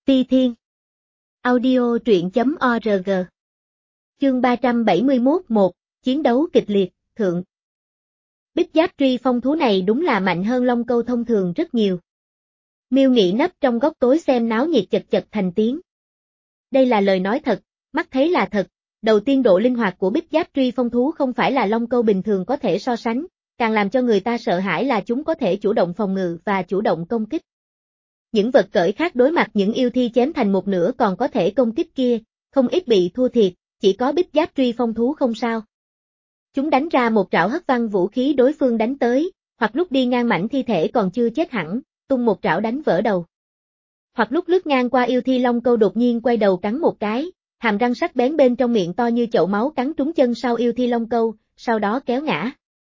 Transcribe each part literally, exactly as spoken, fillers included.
Ti Thiên. Audio truyện chấm org. Chương ba trăm bảy mươi mốt một, chiến đấu kịch liệt, thượng. Bích giáp truy phong thú này đúng là mạnh hơn long câu thông thường rất nhiều. Miêu Nghị nấp trong góc tối xem náo nhiệt chật chật thành tiếng. Đây là lời nói thật, mắt thấy là thật, đầu tiên độ linh hoạt của bích giáp truy phong thú không phải là long câu bình thường có thể so sánh, càng làm cho người ta sợ hãi là chúng có thể chủ động phòng ngự và chủ động công kích. Những vật cởi khác đối mặt những yêu thi chém thành một nửa còn có thể công kích kia, không ít bị thua thiệt, chỉ có bích giáp truy phong thú không sao. Chúng đánh ra một trảo hất văng vũ khí đối phương đánh tới, hoặc lúc đi ngang mảnh thi thể còn chưa chết hẳn, tung một trảo đánh vỡ đầu. Hoặc lúc lướt ngang qua yêu thi long câu đột nhiên quay đầu cắn một cái, hàm răng sắc bén bên trong miệng to như chậu máu cắn trúng chân sau yêu thi long câu, sau đó kéo ngã.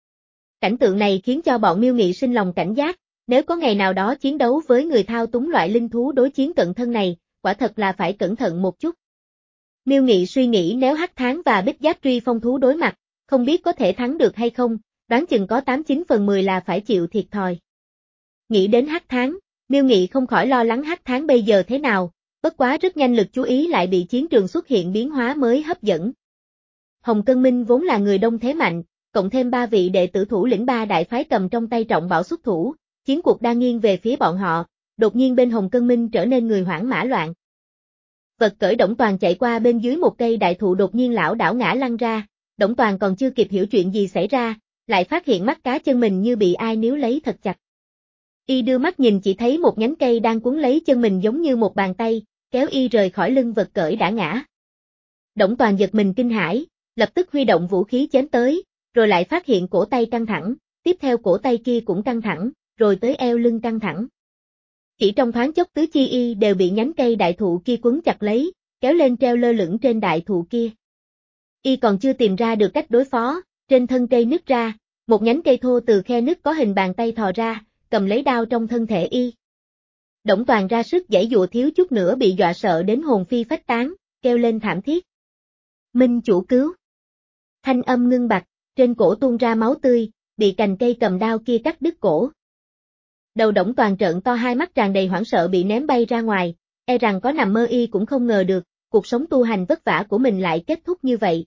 Cảnh tượng này khiến cho bọn Miêu Nghị sinh lòng cảnh giác. Nếu có ngày nào đó chiến đấu với người thao túng loại linh thú đối chiến cận thân này, quả thật là phải cẩn thận một chút. Miêu Nghị suy nghĩ nếu Hắc Thán và Bích Giáp truy phong thú đối mặt, không biết có thể thắng được hay không, đoán chừng có tám chín phần mười là phải chịu thiệt thòi. Nghĩ đến Hắc Thán, Miêu Nghị không khỏi lo lắng Hắc Thán bây giờ thế nào, bất quá rất nhanh lực chú ý lại bị chiến trường xuất hiện biến hóa mới hấp dẫn. Hồng Cân Minh vốn là người đông thế mạnh, cộng thêm ba vị đệ tử thủ lĩnh ba đại phái cầm trong tay trọng bảo xuất thủ. Chiến cuộc đang nghiêng về phía bọn họ, đột nhiên bên Hồng Cân Minh trở nên người hoảng mã loạn. Vật cởi Đổng Toàn chạy qua bên dưới một cây đại thụ đột nhiên lảo đảo ngã lăn ra, Đổng Toàn còn chưa kịp hiểu chuyện gì xảy ra, lại phát hiện mắt cá chân mình như bị ai níu lấy thật chặt. Y đưa mắt nhìn chỉ thấy một nhánh cây đang cuốn lấy chân mình giống như một bàn tay, kéo Y rời khỏi lưng vật cởi đã ngã. Đổng Toàn giật mình kinh hãi, lập tức huy động vũ khí chém tới, rồi lại phát hiện cổ tay căng thẳng, tiếp theo cổ tay kia cũng căng thẳng. Rồi tới eo lưng căng thẳng. Chỉ trong thoáng chốc tứ chi Y đều bị nhánh cây đại thụ kia quấn chặt lấy, kéo lên treo lơ lửng trên đại thụ kia. Y còn chưa tìm ra được cách đối phó, trên thân cây nứt ra, một nhánh cây thô từ khe nứt có hình bàn tay thò ra, cầm lấy đao trong thân thể Y. Đổng Toàn ra sức giãy dụa thiếu chút nữa bị dọa sợ đến hồn phi phách tán, kêu lên thảm thiết. Minh chủ cứu. Thanh âm ngưng bặt, trên cổ tuôn ra máu tươi, bị cành cây cầm đao kia cắt đứt cổ. Đầu Đổng Toàn trợn to hai mắt tràn đầy hoảng sợ bị ném bay ra ngoài, e rằng có nằm mơ Y cũng không ngờ được, cuộc sống tu hành vất vả của mình lại kết thúc như vậy.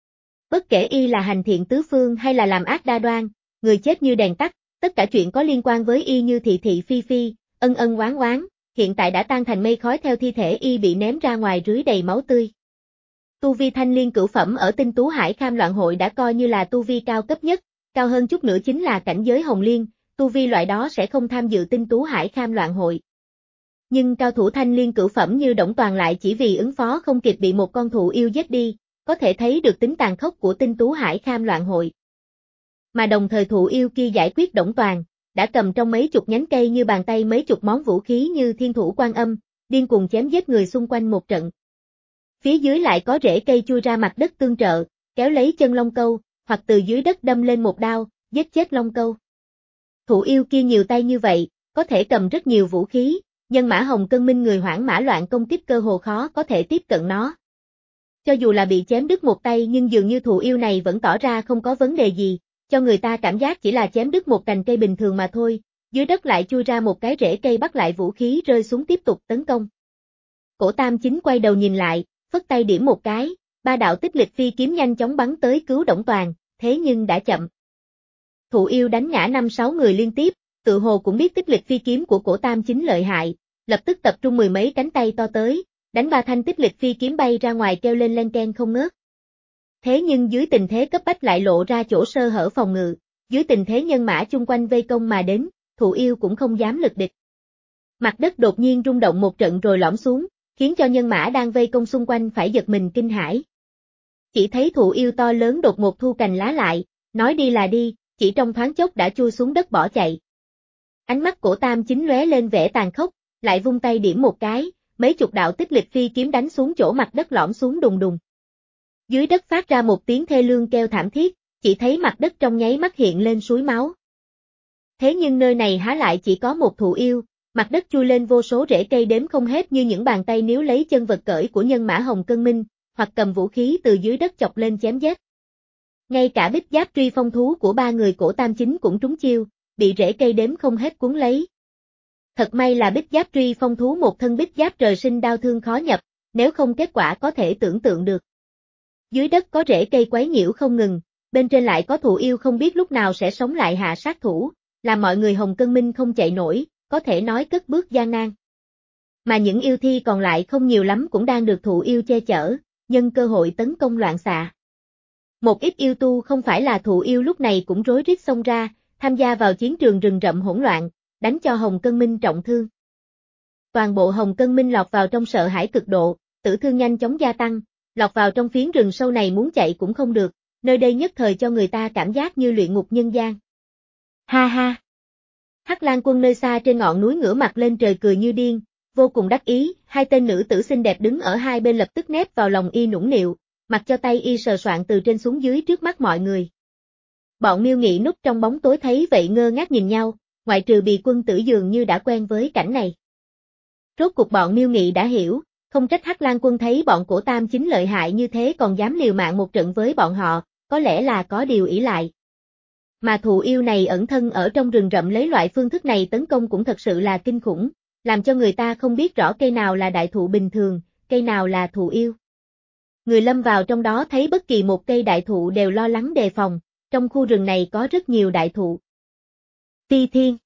Bất kể Y là hành thiện tứ phương hay là làm ác đa đoan, người chết như đèn tắt, tất cả chuyện có liên quan với Y như thị thị phi phi, ân ân oán oán, hiện tại đã tan thành mây khói theo thi thể Y bị ném ra ngoài rưới đầy máu tươi. Tu vi thanh liên cửu phẩm ở Tinh Tú Hải Kham Loạn Hội đã coi như là tu vi cao cấp nhất, cao hơn chút nữa chính là cảnh giới hồng liên. Tu vi loại đó sẽ không tham dự Tinh Tú Hải Kham Loạn Hội. Nhưng cao thủ thanh liên cửu phẩm như Đổng Toàn lại chỉ vì ứng phó không kịp bị một con thụ yêu giết đi, có thể thấy được tính tàn khốc của Tinh Tú Hải Kham Loạn Hội. Mà đồng thời thụ yêu kia giải quyết Đổng Toàn, đã cầm trong mấy chục nhánh cây như bàn tay mấy chục món vũ khí như thiên thủ quan âm, điên cuồng chém giết người xung quanh một trận. Phía dưới lại có rễ cây chui ra mặt đất tương trợ, kéo lấy chân long câu, hoặc từ dưới đất đâm lên một đao, giết chết long câu. Thụ yêu kia nhiều tay như vậy, có thể cầm rất nhiều vũ khí, nhân mã Hồng Cân Minh người hoảng mã loạn công kích cơ hồ khó có thể tiếp cận nó. Cho dù là bị chém đứt một tay nhưng dường như thụ yêu này vẫn tỏ ra không có vấn đề gì, cho người ta cảm giác chỉ là chém đứt một cành cây bình thường mà thôi, dưới đất lại chui ra một cái rễ cây bắt lại vũ khí rơi xuống tiếp tục tấn công. Cổ Tam Chính quay đầu nhìn lại, phất tay điểm một cái, ba đạo tích lịch phi kiếm nhanh chóng bắn tới cứu Đổng Toàn, thế nhưng đã chậm. Thụ yêu đánh ngã năm sáu người liên tiếp, tự hồ cũng biết tích lịch phi kiếm của cổ Tam Chính lợi hại, lập tức tập trung mười mấy cánh tay to tới, đánh ba thanh tích lịch phi kiếm bay ra ngoài kêu lên len keng không ngớt. Thế nhưng dưới tình thế cấp bách lại lộ ra chỗ sơ hở phòng ngự, dưới tình thế nhân mã chung quanh vây công mà đến, thụ yêu cũng không dám lực địch. Mặt đất đột nhiên rung động một trận rồi lõm xuống, khiến cho nhân mã đang vây công xung quanh phải giật mình kinh hãi. Chỉ thấy thụ yêu to lớn đột ngột thu cành lá lại, nói đi là đi, chỉ trong thoáng chốc đã chui xuống đất bỏ chạy. Ánh mắt cổ Tam Chính lóe lên vẻ tàn khốc, lại vung tay điểm một cái, mấy chục đạo tích lịch phi kiếm đánh xuống chỗ mặt đất lõm xuống đùng đùng. Dưới đất phát ra một tiếng thê lương kêu thảm thiết, chỉ thấy mặt đất trong nháy mắt hiện lên suối máu. Thế nhưng nơi này há lại chỉ có một thụ yêu, mặt đất chui lên vô số rễ cây đếm không hết như những bàn tay níu lấy chân vật cởi của nhân mã Hồng Cân Minh, hoặc cầm vũ khí từ dưới đất chọc lên chém giết. Ngay cả bích giáp truy phong thú của ba người cổ Tam Chính cũng trúng chiêu, bị rễ cây đếm không hết cuốn lấy. Thật may là Bích Giáp Truy Phong thú một thân bích giáp trời sinh đau thương khó nhập, nếu không kết quả có thể tưởng tượng được. Dưới đất có rễ cây quấy nhiễu không ngừng, bên trên lại có thụ yêu không biết lúc nào sẽ sống lại hạ sát thủ, làm mọi người Hồng Cân Minh không chạy nổi, có thể nói cất bước gian nan. Mà những yêu thi còn lại không nhiều lắm cũng đang được thụ yêu che chở, nhân cơ hội tấn công loạn xạ. Một ít yêu tu không phải là thụ yêu lúc này cũng rối rít xông ra, tham gia vào chiến trường rừng rậm hỗn loạn, đánh cho Hồng Cân Minh trọng thương. Toàn bộ Hồng Cân Minh lọt vào trong sợ hãi cực độ, tử thương nhanh chóng gia tăng, lọt vào trong phiến rừng sâu này muốn chạy cũng không được, nơi đây nhất thời cho người ta cảm giác như luyện ngục nhân gian. Ha ha! Hắc Lang Quân nơi xa trên ngọn núi ngửa mặt lên trời cười như điên, vô cùng đắc ý, hai tên nữ tử xinh đẹp đứng ở hai bên lập tức nép vào lòng y nũng nịu, mặc cho tay y sờ soạn từ trên xuống dưới trước mắt mọi người. Bọn Miêu Nghị núp trong bóng tối thấy vậy ngơ ngác nhìn nhau, ngoại trừ Bì Quân Tử dường như đã quen với cảnh này. Rốt cuộc bọn Miêu Nghị đã hiểu, không trách Hắc Lang Quân thấy bọn Cổ Tam Chính lợi hại như thế còn dám liều mạng một trận với bọn họ, có lẽ là có điều ỷ lại. Mà thụ yêu này ẩn thân ở trong rừng rậm lấy loại phương thức này tấn công cũng thật sự là kinh khủng, làm cho người ta không biết rõ cây nào là đại thụ bình thường, cây nào là thụ yêu. Người lâm vào trong đó thấy bất kỳ một cây đại thụ đều lo lắng đề phòng, trong khu rừng này có rất nhiều đại thụ. Ti Thiên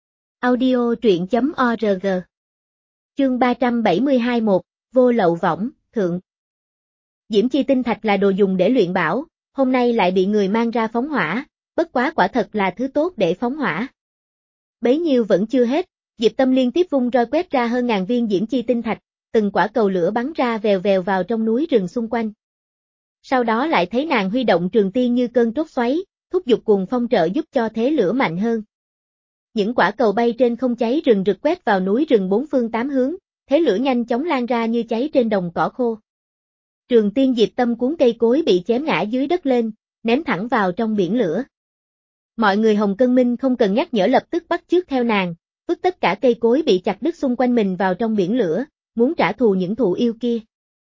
Audio truyện chấm org Chương ba trăm bảy mươi hai một, Vô Lậu Võng, Thượng. Diễm Chi Tinh Thạch là đồ dùng để luyện bảo, hôm nay lại bị người mang ra phóng hỏa, bất quá quả thật là thứ tốt để phóng hỏa. Bấy nhiêu vẫn chưa hết, Diệp Tâm liên tiếp vung roi quét ra hơn ngàn viên Diễm Chi Tinh Thạch, từng quả cầu lửa bắn ra vèo vèo vào trong núi rừng xung quanh. Sau đó lại thấy nàng huy động trường tiên như cơn trốt xoáy, thúc giục cuồng phong trợ giúp cho thế lửa mạnh hơn. Những quả cầu bay trên không cháy rừng rực quét vào núi rừng bốn phương tám hướng, thế lửa nhanh chóng lan ra như cháy trên đồng cỏ khô. Trường tiên Diệp Tâm cuốn cây cối bị chém ngã dưới đất lên, ném thẳng vào trong biển lửa. Mọi người Hồng Cân Minh không cần nhắc nhở lập tức bắt chước theo nàng, vứt tất cả cây cối bị chặt đứt xung quanh mình vào trong biển lửa, muốn trả thù những thụ yêu kia.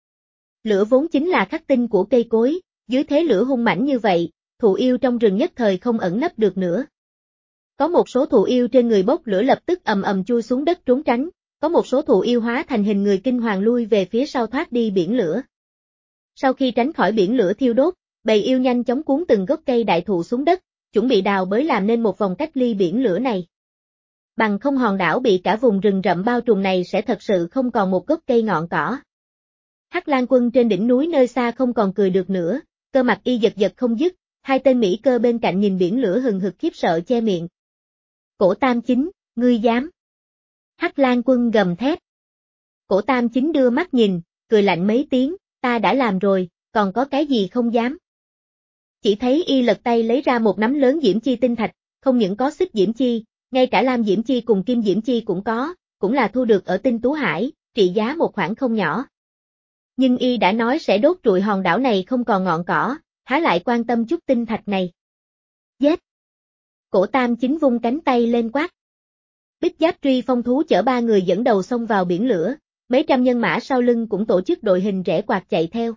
Lửa vốn chính là khắc tinh của cây cối, dưới thế lửa hung mãnh như vậy, thụ yêu trong rừng nhất thời không ẩn nấp được nữa. Có một số thụ yêu trên người bốc lửa lập tức ầm ầm chui xuống đất trốn tránh, có một số thụ yêu hóa thành hình người kinh hoàng lui về phía sau thoát đi biển lửa. Sau khi tránh khỏi biển lửa thiêu đốt, bầy yêu nhanh chóng cuốn từng gốc cây đại thụ xuống đất, chuẩn bị đào bới làm nên một vòng cách ly biển lửa này. Bằng không hòn đảo bị cả vùng rừng rậm bao trùm này sẽ thật sự không còn một gốc cây ngọn cỏ. Hắc Lang Quân trên đỉnh núi nơi xa không còn cười được nữa, cơ mặt y giật giật không dứt, hai tên Mỹ Cơ bên cạnh nhìn biển lửa hừng hực khiếp sợ che miệng. Cổ Tam Chính, ngươi dám? Hắc Lang Quân gầm thét. Cổ Tam Chính đưa mắt nhìn, cười lạnh mấy tiếng, ta đã làm rồi, còn có cái gì không dám? Chỉ thấy y lật tay lấy ra một nắm lớn Diễm Chi Tinh Thạch, không những có xích Diễm Chi, ngay cả Lam Diễm Chi cùng Kim Diễm Chi cũng có, cũng là thu được ở Tinh Tú Hải, trị giá một khoản không nhỏ. Nhưng y đã nói sẽ đốt trụi hòn đảo này không còn ngọn cỏ, há lại quan tâm chút tinh thạch này. Giết! Cổ Tam Chính vung cánh tay lên quát. Bích Giáp Truy Phong thú chở ba người dẫn đầu xông vào biển lửa, mấy trăm nhân mã sau lưng cũng tổ chức đội hình rẽ quạt chạy theo.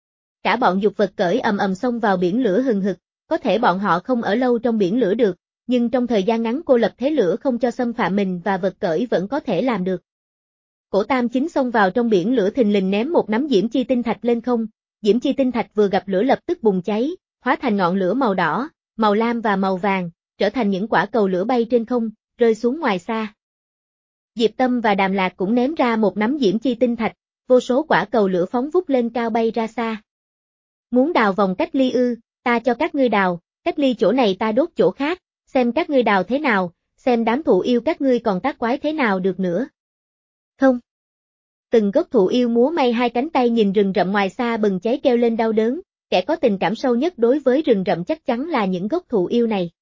Cả bọn dục vật cởi ầm ầm xông vào biển lửa hừng hực, có thể bọn họ không ở lâu trong biển lửa được, nhưng trong thời gian ngắn cô lập thế lửa không cho xâm phạm mình và vật cởi vẫn có thể làm được. Cổ Tam Chính xông vào trong biển lửa thình lình ném một nắm Diễm Chi Tinh Thạch lên không, Diễm Chi Tinh Thạch vừa gặp lửa lập tức bùng cháy, hóa thành ngọn lửa màu đỏ, màu lam và màu vàng, trở thành những quả cầu lửa bay trên không, rơi xuống ngoài xa. Diệp Tâm và Đàm Lạc cũng ném ra một nắm Diễm Chi Tinh Thạch, vô số quả cầu lửa phóng vút lên cao bay ra xa. Muốn đào vòng cách ly ư, ta cho các ngươi đào, cách ly chỗ này ta đốt chỗ khác, xem các ngươi đào thế nào, xem đám thụ yêu các ngươi còn tác quái thế nào được nữa. Không. Từng gốc thụ yêu múa may hai cánh tay nhìn rừng rậm ngoài xa bừng cháy kêu lên đau đớn, kẻ có tình cảm sâu nhất đối với rừng rậm chắc chắn là những gốc thụ yêu này.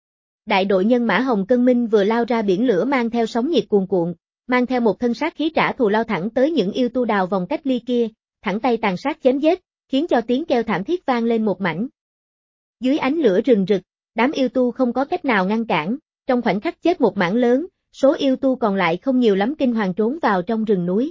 Đại đội nhân mã Hồng Cân Minh vừa lao ra biển lửa mang theo sóng nhiệt cuồn cuộn, mang theo một thân sát khí trả thù lao thẳng tới những yêu tu đào vòng cách ly kia, thẳng tay tàn sát chém giết, khiến cho tiếng kêu thảm thiết vang lên một mảnh. Dưới ánh lửa rừng rực, đám yêu tu không có cách nào ngăn cản, trong khoảnh khắc chết một mảng lớn, số yêu tu còn lại không nhiều lắm kinh hoàng trốn vào trong rừng núi.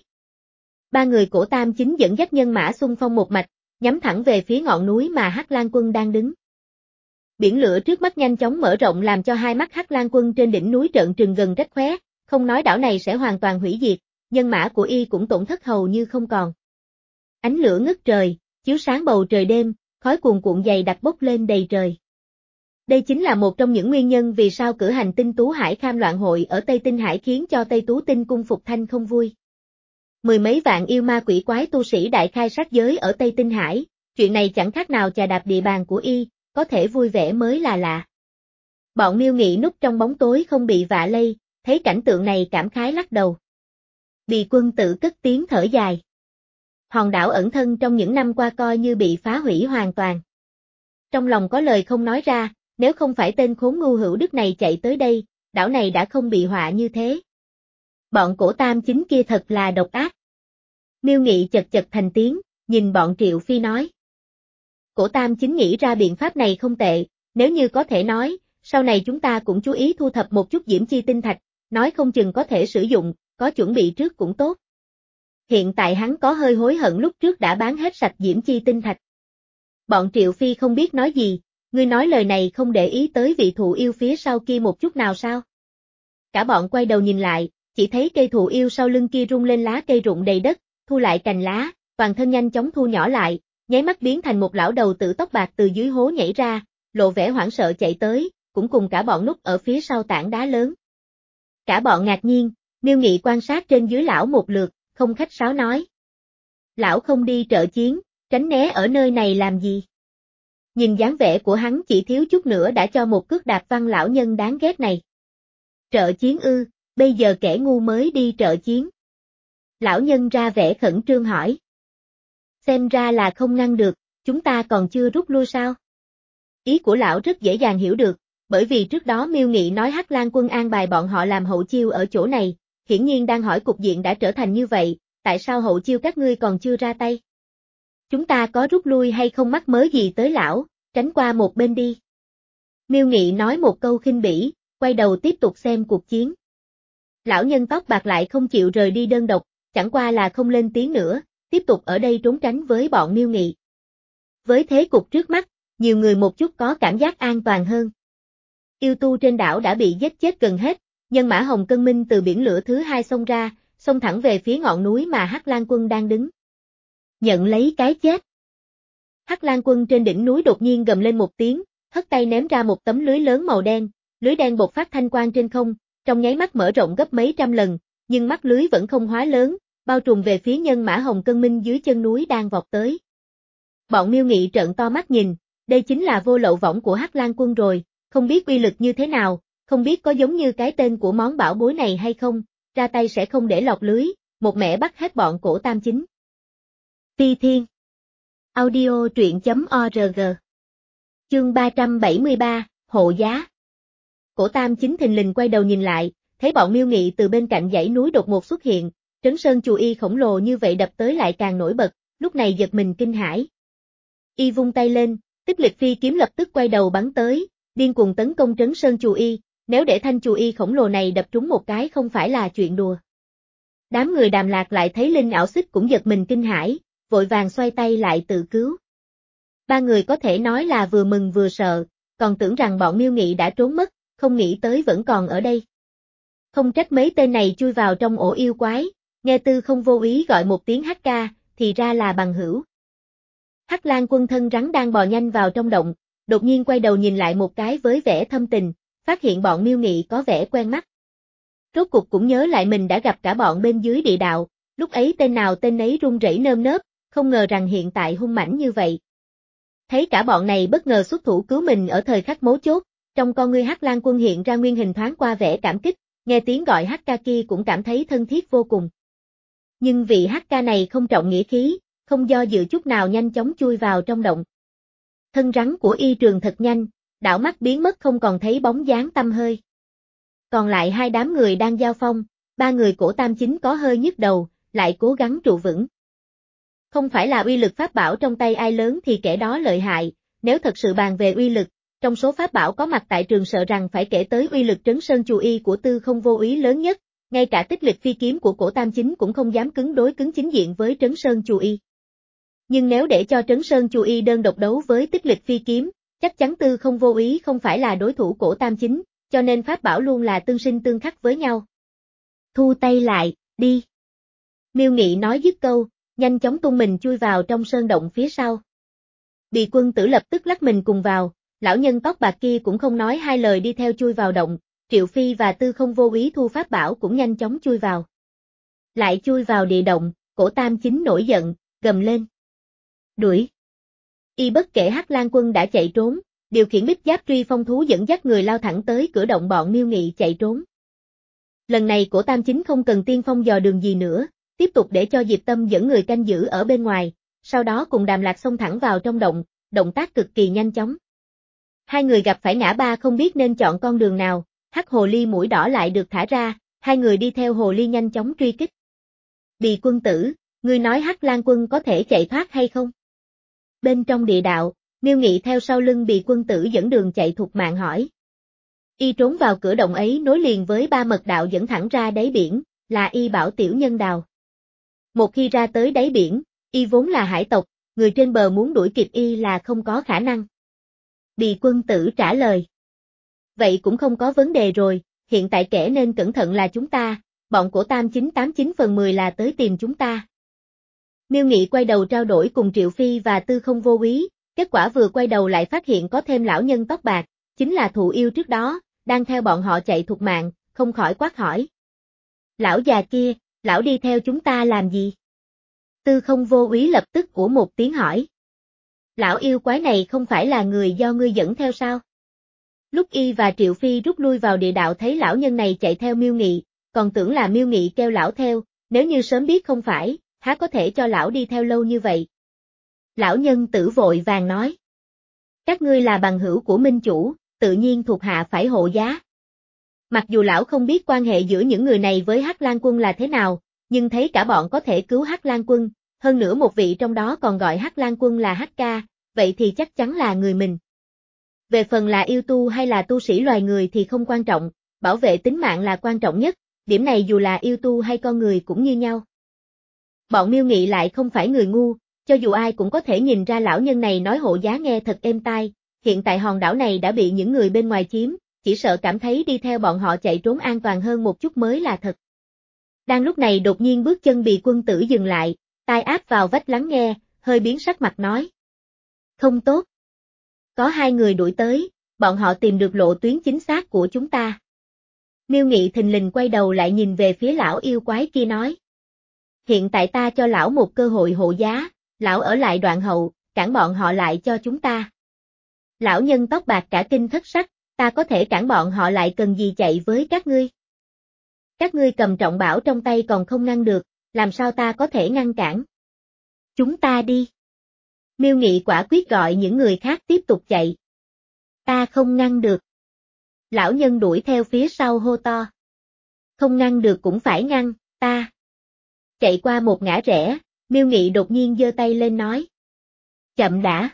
Ba người Cổ Tam Chính dẫn dắt nhân mã xung phong một mạch, nhắm thẳng về phía ngọn núi mà Hắc Lang Quân đang đứng. Biển lửa trước mắt nhanh chóng mở rộng làm cho hai mắt Hắc Lang Quân trên đỉnh núi trợn trừng gần rách khóe, không nói đảo này sẽ hoàn toàn hủy diệt, nhân mã của y cũng tổn thất hầu như không còn. Ánh lửa ngất trời, chiếu sáng bầu trời đêm, khói cuồn cuộn dày đặc bốc lên đầy trời. Đây chính là một trong những nguyên nhân vì sao cử hành tinh tú hải kham loạn hội ở Tây Tinh Hải khiến cho Tây Tú Tinh cung Phục Thanh không vui. Mười mấy vạn yêu ma quỷ quái tu sĩ đại khai sát giới ở Tây Tinh Hải, chuyện này chẳng khác nào chà đạp địa bàn của y, có thể vui vẻ mới là lạ. Bọn Miêu Nghị núp trong bóng tối không bị vạ lây, thấy cảnh tượng này cảm khái lắc đầu. Bì Quân tự cất tiếng thở dài. Hòn đảo ẩn thân trong những năm qua coi như bị phá hủy hoàn toàn. Trong lòng có lời không nói ra, nếu không phải tên khốn ngu hữu đức này chạy tới đây, đảo này đã không bị họa như thế. Bọn Cổ Tam Chính kia thật là độc ác. Miêu Nghị chật chật thành tiếng, nhìn bọn Triệu Phi nói. Cổ Tam Chính nghĩ ra biện pháp này không tệ, nếu như có thể nói, sau này chúng ta cũng chú ý thu thập một chút diễm chi tinh thạch, nói không chừng có thể sử dụng, có chuẩn bị trước cũng tốt. Hiện tại hắn có hơi hối hận lúc trước đã bán hết sạch diễm chi tinh thạch. Bọn Triệu Phi không biết nói gì, ngươi nói lời này không để ý tới vị thụ yêu phía sau kia một chút nào sao? Cả bọn quay đầu nhìn lại, chỉ thấy cây thụ yêu sau lưng kia rung lên lá cây rụng đầy đất, thu lại cành lá, toàn thân nhanh chóng thu nhỏ lại, nháy mắt biến thành một lão đầu tử tóc bạc từ dưới hố nhảy ra, lộ vẻ hoảng sợ chạy tới, cũng cùng cả bọn núp ở phía sau tảng đá lớn. Cả bọn ngạc nhiên, Miêu Nghị quan sát trên dưới lão một lượt, không khách sáo nói. Lão không đi trợ chiến, tránh né ở nơi này làm gì? Nhìn dáng vẻ của hắn chỉ thiếu chút nữa đã cho một cước đạp văng lão nhân đáng ghét này. Trợ chiến ư, bây giờ kẻ ngu mới đi trợ chiến. Lão nhân ra vẻ khẩn trương hỏi. Xem ra là không ngăn được, chúng ta còn chưa rút lui sao? Ý của lão rất dễ dàng hiểu được, bởi vì trước đó Miêu Nghị nói Hắc Lang quân an bài bọn họ làm hậu chiêu ở chỗ này, hiển nhiên đang hỏi cục diện đã trở thành như vậy, tại sao hậu chiêu các ngươi còn chưa ra tay? Chúng ta có rút lui hay không mắc mớ gì tới lão, tránh qua một bên đi. Miêu Nghị nói một câu khinh bỉ, quay đầu tiếp tục xem cuộc chiến. Lão nhân tóc bạc lại không chịu rời đi đơn độc, chẳng qua là không lên tiếng nữa, tiếp tục ở đây trốn tránh với bọn Miêu Nghị. Với thế cục trước mắt, nhiều người một chút có cảm giác an toàn hơn. Yêu tu trên đảo đã bị giết chết gần hết, nhân mã Hồng Cân Minh từ biển lửa thứ hai xông ra, xông thẳng về phía ngọn núi mà Hắc Lang quân đang đứng. Nhận lấy cái chết. Hắc Lang quân trên đỉnh núi đột nhiên gầm lên một tiếng, hất tay ném ra một tấm lưới lớn màu đen, lưới đen bộc phát thanh quang trên không, trong nháy mắt mở rộng gấp mấy trăm lần, nhưng mắt lưới vẫn không hóa lớn, bao trùm về phía nhân mã Hồng Cân Minh dưới chân núi đang vọt tới. Bọn Miêu Nghị trợn to mắt nhìn, đây chính là vô lậu võng của Hắc Lang quân rồi, không biết uy lực như thế nào, không biết có giống như cái tên của món bảo bối này hay không, ra tay sẽ không để lọt lưới, một mẻ bắt hết bọn Cổ Tam Chính. Phi Thiên Audio truyện chấm org Chương ba trăm bảy mươi ba, Hộ Giá. Cổ Tam Chính thình lình quay đầu nhìn lại, thấy bọn Miêu Nghị từ bên cạnh dãy núi đột ngột xuất hiện, Trấn Sơn Chù Y khổng lồ như vậy đập tới lại càng nổi bật, lúc này giật mình kinh hãi. Y vung tay lên, Tích Lịch phi kiếm lập tức quay đầu bắn tới, điên cuồng tấn công Trấn Sơn Chù Y, nếu để thanh Chù Y khổng lồ này đập trúng một cái không phải là chuyện đùa. Đám người Đàm Lạc lại thấy Linh Ảo Xích cũng giật mình kinh hãi, vội vàng xoay tay lại tự cứu. Ba người có thể nói là vừa mừng vừa sợ, còn tưởng rằng bọn Miêu Nghị đã trốn mất, không nghĩ tới vẫn còn ở đây. Không trách mấy tên này chui vào trong ổ yêu quái, nghe Tư Không vô ý gọi một tiếng hắc ca, thì ra là bằng hữu. Hắc Lang quân thân rắn đang bò nhanh vào trong động, đột nhiên quay đầu nhìn lại một cái với vẻ thâm tình, phát hiện bọn Miêu Nghị có vẻ quen mắt. Rốt cục cũng nhớ lại mình đã gặp cả bọn bên dưới địa đạo, lúc ấy tên nào tên nấy run rẩy nơm nớp, không ngờ rằng hiện tại hung mãnh như vậy. Thấy cả bọn này bất ngờ xuất thủ cứu mình ở thời khắc mấu chốt, trong con ngươi Hắc Lang quân hiện ra nguyên hình thoáng qua vẻ cảm kích, nghe tiếng gọi Hắc ca kia cũng cảm thấy thân thiết vô cùng. Nhưng vị Hắc ca này không trọng nghĩa khí, không do dự chút nào nhanh chóng chui vào trong động. Thân rắn của y trường thật nhanh, đảo mắt biến mất không còn thấy bóng dáng tăm hơi. Còn lại hai đám người đang giao phong, ba người Cổ Tam Chính có hơi nhức đầu, lại cố gắng trụ vững. Không phải là uy lực pháp bảo trong tay ai lớn thì kẻ đó lợi hại, nếu thật sự bàn về uy lực, trong số pháp bảo có mặt tại trường sợ rằng phải kể tới uy lực Trấn Sơn Chù Y của Tư Không vô ý lớn nhất, ngay cả Tích Lịch phi kiếm của Cổ Tam Chính cũng không dám cứng đối cứng chính diện với Trấn Sơn Chù Y. Nhưng nếu để cho Trấn Sơn Chù Y đơn độc đấu với Tích Lịch phi kiếm, chắc chắn Tư Không vô ý không phải là đối thủ Cổ Tam Chính, cho nên pháp bảo luôn là tương sinh tương khắc với nhau. Thu tay lại, đi. Miêu Nghị nói dứt câu, nhanh chóng tung mình chui vào trong sơn động phía sau. Bì Quân Tử lập tức lắc mình cùng vào, lão nhân tóc bạc kia cũng không nói hai lời đi theo chui vào động, Triệu Phi và Tư Không Vô Úy thu pháp bảo cũng nhanh chóng chui vào. Lại chui vào địa động, Cổ Tam Chính nổi giận, gầm lên. Đuổi! Y bất kể Hắc Lang Quân đã chạy trốn, điều khiển bích giáp truy phong thú dẫn dắt người lao thẳng tới cửa động bọn Miêu Nghị chạy trốn. Lần này Cổ Tam Chính không cần tiên phong dò đường gì nữa, tiếp tục để cho Diệp Tâm dẫn người canh giữ ở bên ngoài, sau đó cùng Đàm Lạc xông thẳng vào trong động, động tác cực kỳ nhanh chóng. Hai người gặp phải ngã ba không biết nên chọn con đường nào, Hắc Hồ Ly mũi đỏ lại được thả ra, hai người đi theo Hồ Ly nhanh chóng truy kích. Bì Quân Tử, ngươi nói Hắc Lang Quân có thể chạy thoát hay không? Bên trong địa đạo, Miêu Nghị theo sau lưng Bì Quân Tử dẫn đường chạy thục mạng hỏi. Y trốn vào cửa động ấy nối liền với ba mật đạo dẫn thẳng ra đáy biển, là Y bảo tiểu nhân đào. Một khi ra tới đáy biển, Y vốn là hải tộc, người trên bờ muốn đuổi kịp Y là không có khả năng. Bì Quân Tử trả lời. Vậy cũng không có vấn đề rồi, hiện tại kẻ nên cẩn thận là chúng ta, bọn Cổ Tam Chính tám chín phần mười là tới tìm chúng ta. Miêu Nghị quay đầu trao đổi cùng Triệu Phi và Tư Không Vô Úy, kết quả vừa quay đầu lại phát hiện có thêm lão nhân tóc bạc, chính là thụ yêu trước đó, đang theo bọn họ chạy thục mạng, không khỏi quát hỏi. Lão già kia, lão đi theo chúng ta làm gì? Tư Không Vô Úy lập tức ủa một tiếng hỏi. Lão yêu quái này không phải là người do ngươi dẫn theo sao? Lúc Y và Triệu Phi rút lui vào địa đạo thấy lão nhân này chạy theo Miêu Nghị, còn tưởng là Miêu Nghị kêu lão theo, nếu như sớm biết không phải, há có thể cho lão đi theo lâu như vậy. Lão nhân tử vội vàng nói. Các ngươi là bằng hữu của minh chủ, tự nhiên thuộc hạ phải hộ giá. Mặc dù lão không biết quan hệ giữa những người này với Hắc Lang Quân là thế nào, nhưng thấy cả bọn có thể cứu Hắc Lang Quân, hơn nữa một vị trong đó còn gọi Hắc Lang Quân là Hắc ca, vậy thì chắc chắn là người mình. Về phần là yêu tu hay là tu sĩ loài người thì không quan trọng, bảo vệ tính mạng là quan trọng nhất, điểm này dù là yêu tu hay con người cũng như nhau. Bọn Miêu Nghị lại không phải người ngu, cho dù ai cũng có thể nhìn ra lão nhân này nói hộ giá nghe thật êm tai, hiện tại hòn đảo này đã bị những người bên ngoài chiếm, chỉ sợ cảm thấy đi theo bọn họ chạy trốn an toàn hơn một chút mới là thật. Đang lúc này đột nhiên bước chân Bì Quân Tử dừng lại, tai áp vào vách lắng nghe, hơi biến sắc mặt nói. Không tốt. Có hai người đuổi tới, bọn họ tìm được lộ tuyến chính xác của chúng ta. Miêu Nghị thình lình quay đầu lại nhìn về phía lão yêu quái kia nói. Hiện tại ta cho lão một cơ hội hộ giá, lão ở lại đoạn hậu, cản bọn họ lại cho chúng ta. Lão nhân tóc bạc cả kinh thất sắc, ta có thể cản bọn họ lại cần gì chạy với các ngươi. Các ngươi cầm trọng bảo trong tay còn không ngăn được, làm sao ta có thể ngăn cản. Chúng ta đi. Miêu Nghị quả quyết gọi những người khác tiếp tục chạy. Ta không ngăn được. Lão nhân đuổi theo phía sau hô to. Không ngăn được cũng phải ngăn, ta. Chạy qua một ngã rẽ, Miêu Nghị đột nhiên giơ tay lên nói. Chậm đã.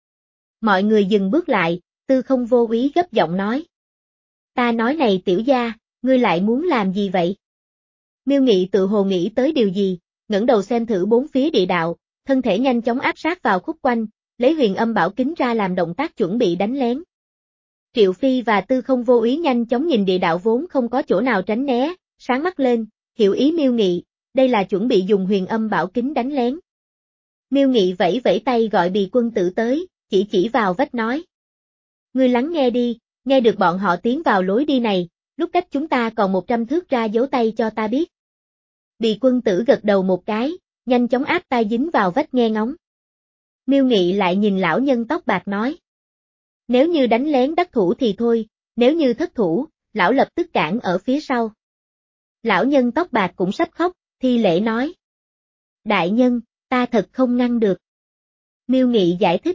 Mọi người dừng bước lại, Tư Không Vô Úy gấp giọng nói. Ta nói này tiểu gia, ngươi lại muốn làm gì vậy? Miêu Nghị tự hồ nghĩ tới điều gì, ngẩng đầu xem thử bốn phía địa đạo, thân thể nhanh chóng áp sát vào khúc quanh, lấy huyền âm bảo kính ra làm động tác chuẩn bị đánh lén. Triệu Phi và Tư Không Vô Úy nhanh chóng nhìn địa đạo vốn không có chỗ nào tránh né, sáng mắt lên, hiểu ý Miêu Nghị, đây là chuẩn bị dùng huyền âm bảo kính đánh lén. Miêu Nghị vẫy vẫy tay gọi Bì Quân Tử tới, chỉ chỉ vào vách nói. Ngươi lắng nghe đi, nghe được bọn họ tiến vào lối đi này, lúc cách chúng ta còn một trăm thước ra dấu tay cho ta biết. Bì Quân Tử gật đầu một cái, nhanh chóng áp tai dính vào vách nghe ngóng. Miêu Nghị lại nhìn lão nhân tóc bạc nói. Nếu như đánh lén đắc thủ thì thôi, nếu như thất thủ, lão lập tức cản ở phía sau. Lão nhân tóc bạc cũng sắp khóc, thi lễ nói. Đại nhân, ta thật không ngăn được. Miêu Nghị giải thích.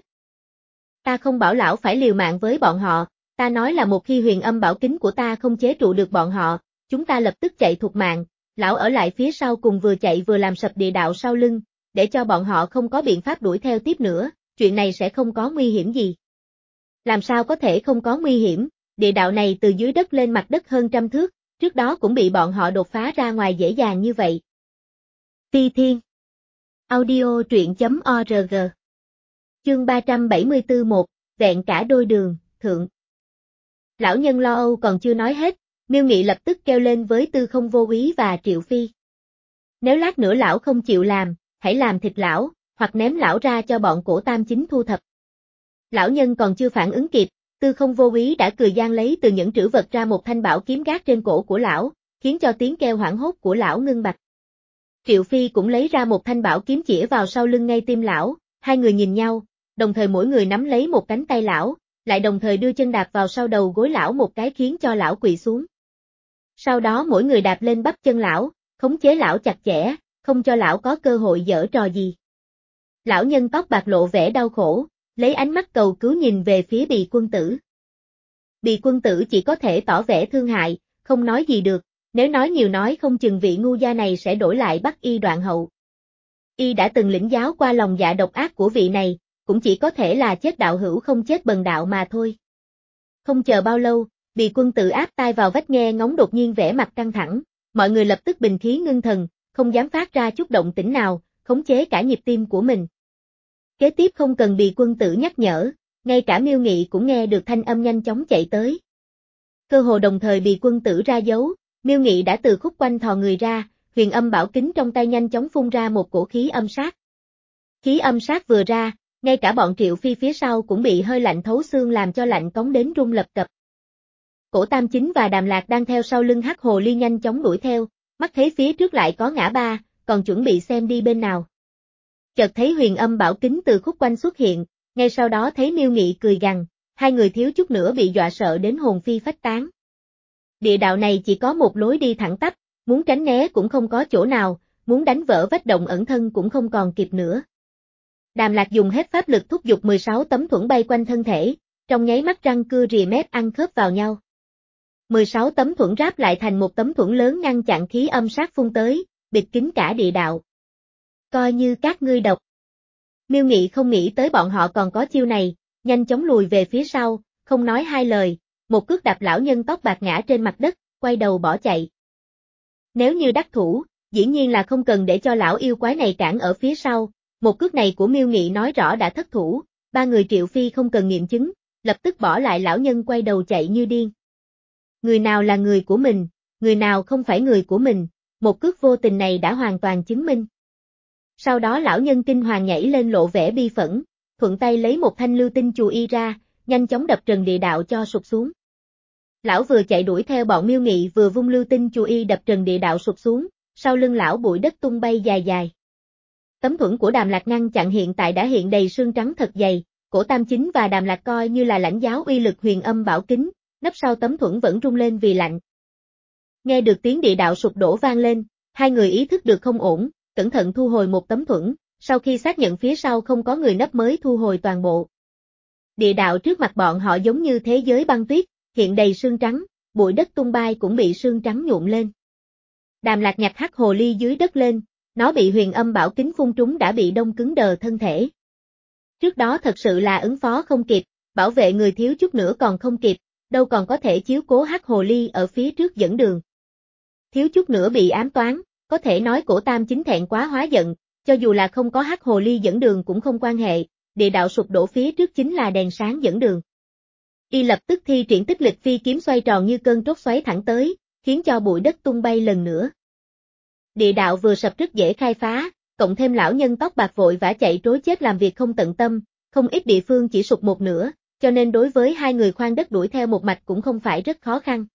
Ta không bảo lão phải liều mạng với bọn họ, ta nói là một khi huyền âm bảo kính của ta không chế trụ được bọn họ, chúng ta lập tức chạy thục mạng, lão ở lại phía sau cùng vừa chạy vừa làm sập địa đạo sau lưng, để cho bọn họ không có biện pháp đuổi theo tiếp nữa, chuyện này sẽ không có nguy hiểm gì. Làm sao có thể không có nguy hiểm, địa đạo này từ dưới đất lên mặt đất hơn trăm thước, trước đó cũng bị bọn họ đột phá ra ngoài dễ dàng như vậy. Ti Thiên Audio truyện chấm org Chương ba trăm bảy mươi tư một, vẹn cả đôi đường, thượng. Lão nhân lo âu còn chưa nói hết, Miêu Nghị lập tức kêu lên với Tư Không Vô Úy và Triệu Phi. Nếu lát nữa lão không chịu làm, hãy làm thịt lão, hoặc ném lão ra cho bọn Cổ Tam Chính thu thập. Lão nhân còn chưa phản ứng kịp, Tư Không Vô Úy đã cười gian lấy từ những trữ vật ra một thanh bảo kiếm gác trên cổ của lão, khiến cho tiếng kêu hoảng hốt của lão ngưng bặt. Triệu Phi cũng lấy ra một thanh bảo kiếm chĩa vào sau lưng ngay tim lão, hai người nhìn nhau, đồng thời mỗi người nắm lấy một cánh tay lão, lại đồng thời đưa chân đạp vào sau đầu gối lão một cái khiến cho lão quỳ xuống. Sau đó mỗi người đạp lên bắp chân lão, khống chế lão chặt chẽ, không cho lão có cơ hội giở trò gì. Lão nhân tóc bạc lộ vẻ đau khổ, lấy ánh mắt cầu cứu nhìn về phía Bì Quân Tử. Bì Quân Tử chỉ có thể tỏ vẻ thương hại, không nói gì được, nếu nói nhiều nói không chừng vị ngu gia này sẽ đổi lại bắt y đoạn hậu. Y đã từng lĩnh giáo qua lòng dạ độc ác của vị này, cũng chỉ có thể là chết đạo hữu không chết bần đạo mà thôi. Không chờ bao lâu, Bì Quân Tử áp tai vào vách nghe ngóng đột nhiên vẻ mặt căng thẳng, mọi người lập tức bình khí ngưng thần, không dám phát ra chút động tĩnh nào, khống chế cả nhịp tim của mình. Kế tiếp không cần Bì Quân Tử nhắc nhở, ngay cả Miêu Nghị cũng nghe được thanh âm nhanh chóng chạy tới. Cơ hồ đồng thời Bì Quân Tử ra dấu, Miêu Nghị đã từ khúc quanh thò người ra, huyền âm bảo kính trong tay nhanh chóng phun ra một cổ khí âm sát. Khí âm sát vừa ra, ngay cả bọn Triệu Phi phía sau cũng bị hơi lạnh thấu xương làm cho lạnh cống đến run lập cập. Cổ Tam Chính và Đàm Lạc đang theo sau lưng Hắc Hồ Ly nhanh chóng đuổi theo, mắt thấy phía trước lại có ngã ba, còn chuẩn bị xem đi bên nào. Chợt thấy huyền âm bảo kính từ khúc quanh xuất hiện, ngay sau đó thấy Miêu Nghị cười gằn, hai người thiếu chút nữa bị dọa sợ đến hồn phi phách tán. Địa đạo này chỉ có một lối đi thẳng tắp, muốn tránh né cũng không có chỗ nào, muốn đánh vỡ vách động ẩn thân cũng không còn kịp nữa. Đàm Lạc dùng hết pháp lực thúc giục mười sáu tấm thuẫn bay quanh thân thể, trong nháy mắt răng cưa rìa mép ăn khớp vào nhau. mười sáu tấm thuẫn ráp lại thành một tấm thuẫn lớn ngăn chặn khí âm sát phun tới, bịt kín cả địa đạo. Coi như các ngươi độc. Miêu Nghị không nghĩ tới bọn họ còn có chiêu này, nhanh chóng lùi về phía sau, không nói hai lời, một cước đạp lão nhân tóc bạc ngã trên mặt đất, quay đầu bỏ chạy. Nếu như đắc thủ, dĩ nhiên là không cần để cho lão yêu quái này cản ở phía sau, một cước này của Miêu Nghị nói rõ đã thất thủ, ba người Triệu Phi không cần nghiệm chứng, lập tức bỏ lại lão nhân quay đầu chạy như điên. Người nào là người của mình, người nào không phải người của mình, một cước vô tình này đã hoàn toàn chứng minh. Sau đó lão nhân kinh hoàng nhảy lên lộ vẻ bi phẫn, thuận tay lấy một thanh lưu tinh chù y ra, nhanh chóng đập trần địa đạo cho sụp xuống. Lão vừa chạy đuổi theo bọn Miêu Nghị vừa vung lưu tinh chù y đập trần địa đạo sụp xuống, sau lưng lão bụi đất tung bay dài dài. Tấm thuẫn của Đàm Lạc ngăn chặn hiện tại đã hiện đầy sương trắng thật dày, Cổ Tam Chính và Đàm Lạc coi như là lãnh giáo uy lực huyền âm bảo kính, nấp sau tấm thuẫn vẫn rung lên vì lạnh. Nghe được tiếng địa đạo sụp đổ vang lên, hai người ý thức được không ổn, cẩn thận thu hồi một tấm thuẫn, sau khi xác nhận phía sau không có người nấp mới thu hồi toàn bộ. Địa đạo trước mặt bọn họ giống như thế giới băng tuyết, hiện đầy sương trắng, bụi đất tung bay cũng bị sương trắng nhuộm lên. Đàm Lạc nhặt Hắc Hồ Ly dưới đất lên, nó bị huyền âm bảo kính phun trúng đã bị đông cứng đờ thân thể. Trước đó thật sự là ứng phó không kịp, bảo vệ người thiếu chút nữa còn không kịp, đâu còn có thể chiếu cố Hắc Hồ Ly ở phía trước dẫn đường. Thiếu chút nữa bị ám toán, có thể nói Cổ Tam Chính thẹn quá hóa giận, cho dù là không có Hắc Hồ Ly dẫn đường cũng không quan hệ, địa đạo sụp đổ phía trước chính là đèn sáng dẫn đường. Y lập tức thi triển tích lịch phi kiếm xoay tròn như cơn trốt xoáy thẳng tới, khiến cho bụi đất tung bay lần nữa. Địa đạo vừa sập rất dễ khai phá, cộng thêm lão nhân tóc bạc vội vã chạy trối chết làm việc không tận tâm, không ít địa phương chỉ sụp một nửa, cho nên đối với hai người khoan đất đuổi theo một mạch cũng không phải rất khó khăn.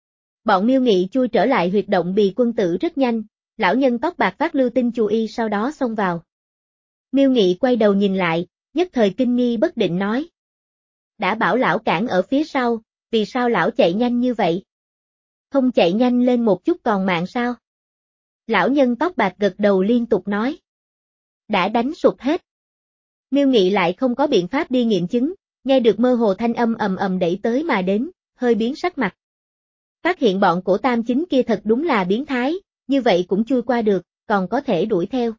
Bọn Miêu Nghị chui trở lại huyệt động Bì Quân Tử rất nhanh, lão nhân tóc bạc vác lưu tinh chù y sau đó xông vào. Miêu Nghị quay đầu nhìn lại, nhất thời kinh nghi bất định nói. Đã bảo lão cản ở phía sau, vì sao lão chạy nhanh như vậy? Không chạy nhanh lên một chút còn mạng sao? Lão nhân tóc bạc gật đầu liên tục nói. Đã đánh sụp hết. Miêu Nghị lại không có biện pháp đi nghiệm chứng, nghe được mơ hồ thanh âm ầm ầm đẩy tới mà đến, hơi biến sắc mặt. Phát hiện bọn Cổ Tam Chính kia thật đúng là biến thái, như vậy cũng chui qua được, còn có thể đuổi theo.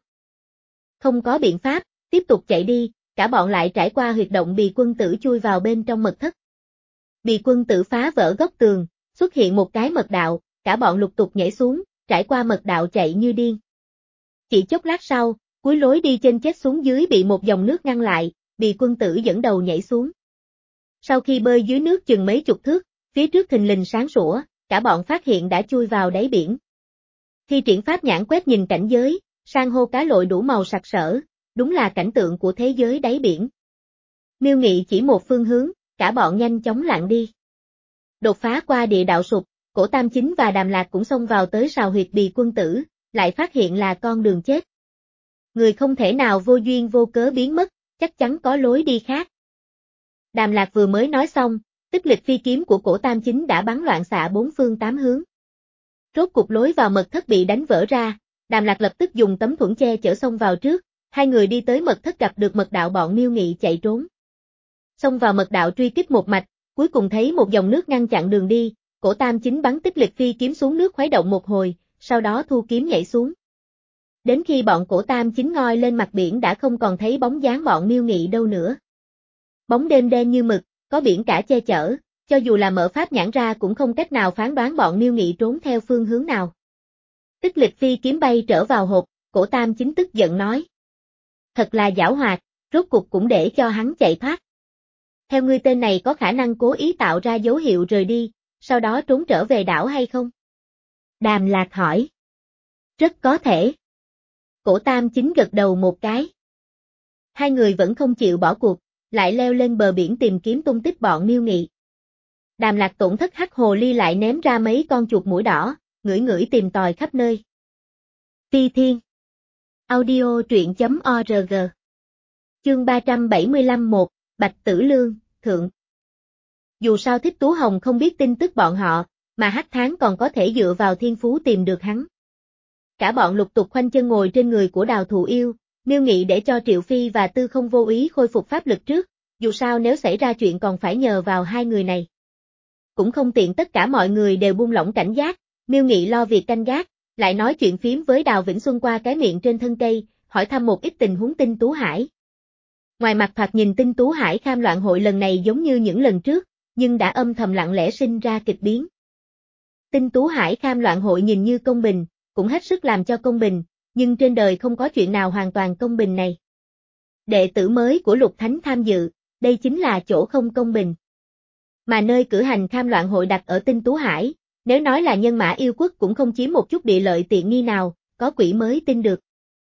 Không có biện pháp, tiếp tục chạy đi, cả bọn lại trải qua huyệt động Bì Quân Tử chui vào bên trong mật thất. Bì Quân Tử phá vỡ góc tường, xuất hiện một cái mật đạo, cả bọn lục tục nhảy xuống, trải qua mật đạo chạy như điên. Chỉ chốc lát sau, cuối lối đi trên chết xuống dưới bị một dòng nước ngăn lại, Bì Quân Tử dẫn đầu nhảy xuống. Sau khi bơi dưới nước chừng mấy chục thước, phía trước thình lình sáng sủa, cả bọn phát hiện đã chui vào đáy biển. Khi triển pháp nhãn quét nhìn cảnh giới, san hô cá lội đủ màu sặc sỡ, đúng là cảnh tượng của thế giới đáy biển. Miêu Nghị chỉ một phương hướng, cả bọn nhanh chóng lặn đi. Đột phá qua địa đạo sụp, Cổ Tam Chính và Đàm Lạc cũng xông vào tới sào huyệt Bì Quân Tử, lại phát hiện là con đường chết. Người không thể nào vô duyên vô cớ biến mất, chắc chắn có lối đi khác. Đàm Lạc vừa mới nói xong, Tích Lịch phi kiếm của Cổ Tam Chính đã bắn loạn xạ bốn phương tám hướng. Rốt cục lối vào mật thất bị đánh vỡ ra, Đàm Lạc lập tức dùng tấm thuẫn che chở xông vào trước, hai người đi tới mật thất gặp được mật đạo bọn Miêu Nghị chạy trốn. Xông vào mật đạo truy kích một mạch, cuối cùng thấy một dòng nước ngăn chặn đường đi, Cổ Tam Chính bắn Tích Lịch phi kiếm xuống nước khuấy động một hồi, sau đó thu kiếm nhảy xuống. Đến khi bọn Cổ Tam Chính ngoi lên mặt biển đã không còn thấy bóng dáng bọn Miêu Nghị đâu nữa. Bóng đêm đen như mực, có biển cả che chở, cho dù là mở pháp nhãn ra cũng không cách nào phán đoán bọn Miêu Nghị trốn theo phương hướng nào. Tích Lịch phi kiếm bay trở vào hộp, Cổ Tam Chính tức giận nói. Thật là giảo hoạt, rốt cục cũng để cho hắn chạy thoát. Theo ngươi tên này có khả năng cố ý tạo ra dấu hiệu rời đi, sau đó trốn trở về đảo hay không? Đàm Lạc hỏi. Rất có thể. Cổ Tam Chính gật đầu một cái. Hai người vẫn không chịu bỏ cuộc, lại leo lên bờ biển tìm kiếm tung tích bọn Miêu Nghị. Đàm Lạc tổn thất hắc hồ ly lại ném ra mấy con chuột mũi đỏ, ngửi ngửi tìm tòi khắp nơi. Phi Thiên. Audio truyện chấm org. Chương ba trăm bảy mươi lăm một, Bạch Tử Lương, Thượng. Dù sao Thích Tú Hồng không biết tin tức bọn họ, mà Hắc Tháng còn có thể dựa vào thiên phú tìm được hắn. Cả bọn lục tục khoanh chân ngồi trên người của Đào Thụ Yêu, Miêu Nghị để cho Triệu Phi và Tư Không vô ý khôi phục pháp lực trước, dù sao nếu xảy ra chuyện còn phải nhờ vào hai người này. Cũng không tiện tất cả mọi người đều buông lỏng cảnh giác, Miêu Nghị lo việc canh gác, lại nói chuyện phím với Đào Vĩnh Xuân qua cái miệng trên thân cây, hỏi thăm một ít tình huống Tinh Tú Hải. Ngoài mặt thoạt nhìn Tinh Tú Hải kham loạn hội lần này giống như những lần trước, nhưng đã âm thầm lặng lẽ sinh ra kịch biến. Tinh Tú Hải kham loạn hội nhìn như công bình, cũng hết sức làm cho công bình, nhưng trên đời không có chuyện nào hoàn toàn công bình này. Đệ tử mới của Lục Thánh tham dự, đây chính là chỗ không công bình. Mà nơi cử hành kham loạn hội đặt ở Tinh Tú Hải, nếu nói là nhân mã yêu quốc cũng không chiếm một chút địa lợi tiện nghi nào, có quỷ mới tin được.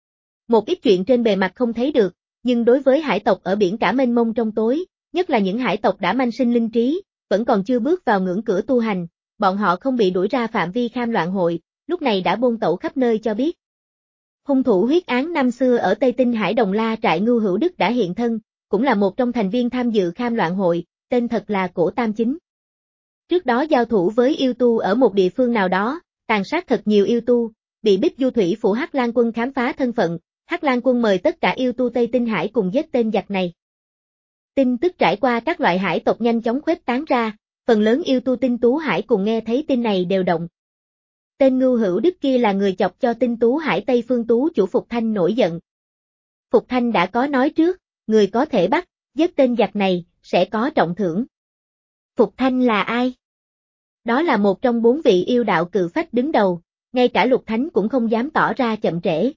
Một ít chuyện trên bề mặt không thấy được, nhưng đối với hải tộc ở biển cả mênh mông trong tối, nhất là những hải tộc đã manh sinh linh trí, vẫn còn chưa bước vào ngưỡng cửa tu hành, bọn họ không bị đuổi ra phạm vi kham loạn hội, lúc này đã bôn tẩu khắp nơi cho biết. Hung thủ huyết án năm xưa ở Tây Tinh Hải Đồng La trại Ngưu Hữu Đức đã hiện thân, cũng là một trong thành viên tham dự kham loạn hội, tên thật là Cổ Tam Chính. Trước đó giao thủ với yêu tu ở một địa phương nào đó, tàn sát thật nhiều yêu tu, bị Bích Du Thủy phủ Hắc Lan Quân khám phá thân phận, Hắc Lan Quân mời tất cả yêu tu Tây Tinh Hải cùng giết tên giặc này. Tin tức trải qua các loại hải tộc nhanh chóng khuếch tán ra, phần lớn yêu tu Tinh Tú Hải cùng nghe thấy tin này đều động. Tên Ngưu Hữu Đức kia là người chọc cho Tinh Tú Hải Tây Phương Tú chủ Phục Thanh nổi giận. Phục Thanh đã có nói trước, người có thể bắt, giết tên giặc này, sẽ có trọng thưởng. Phục Thanh là ai? Đó là một trong bốn vị yêu đạo cự phách đứng đầu, ngay cả Lục Thánh cũng không dám tỏ ra chậm trễ.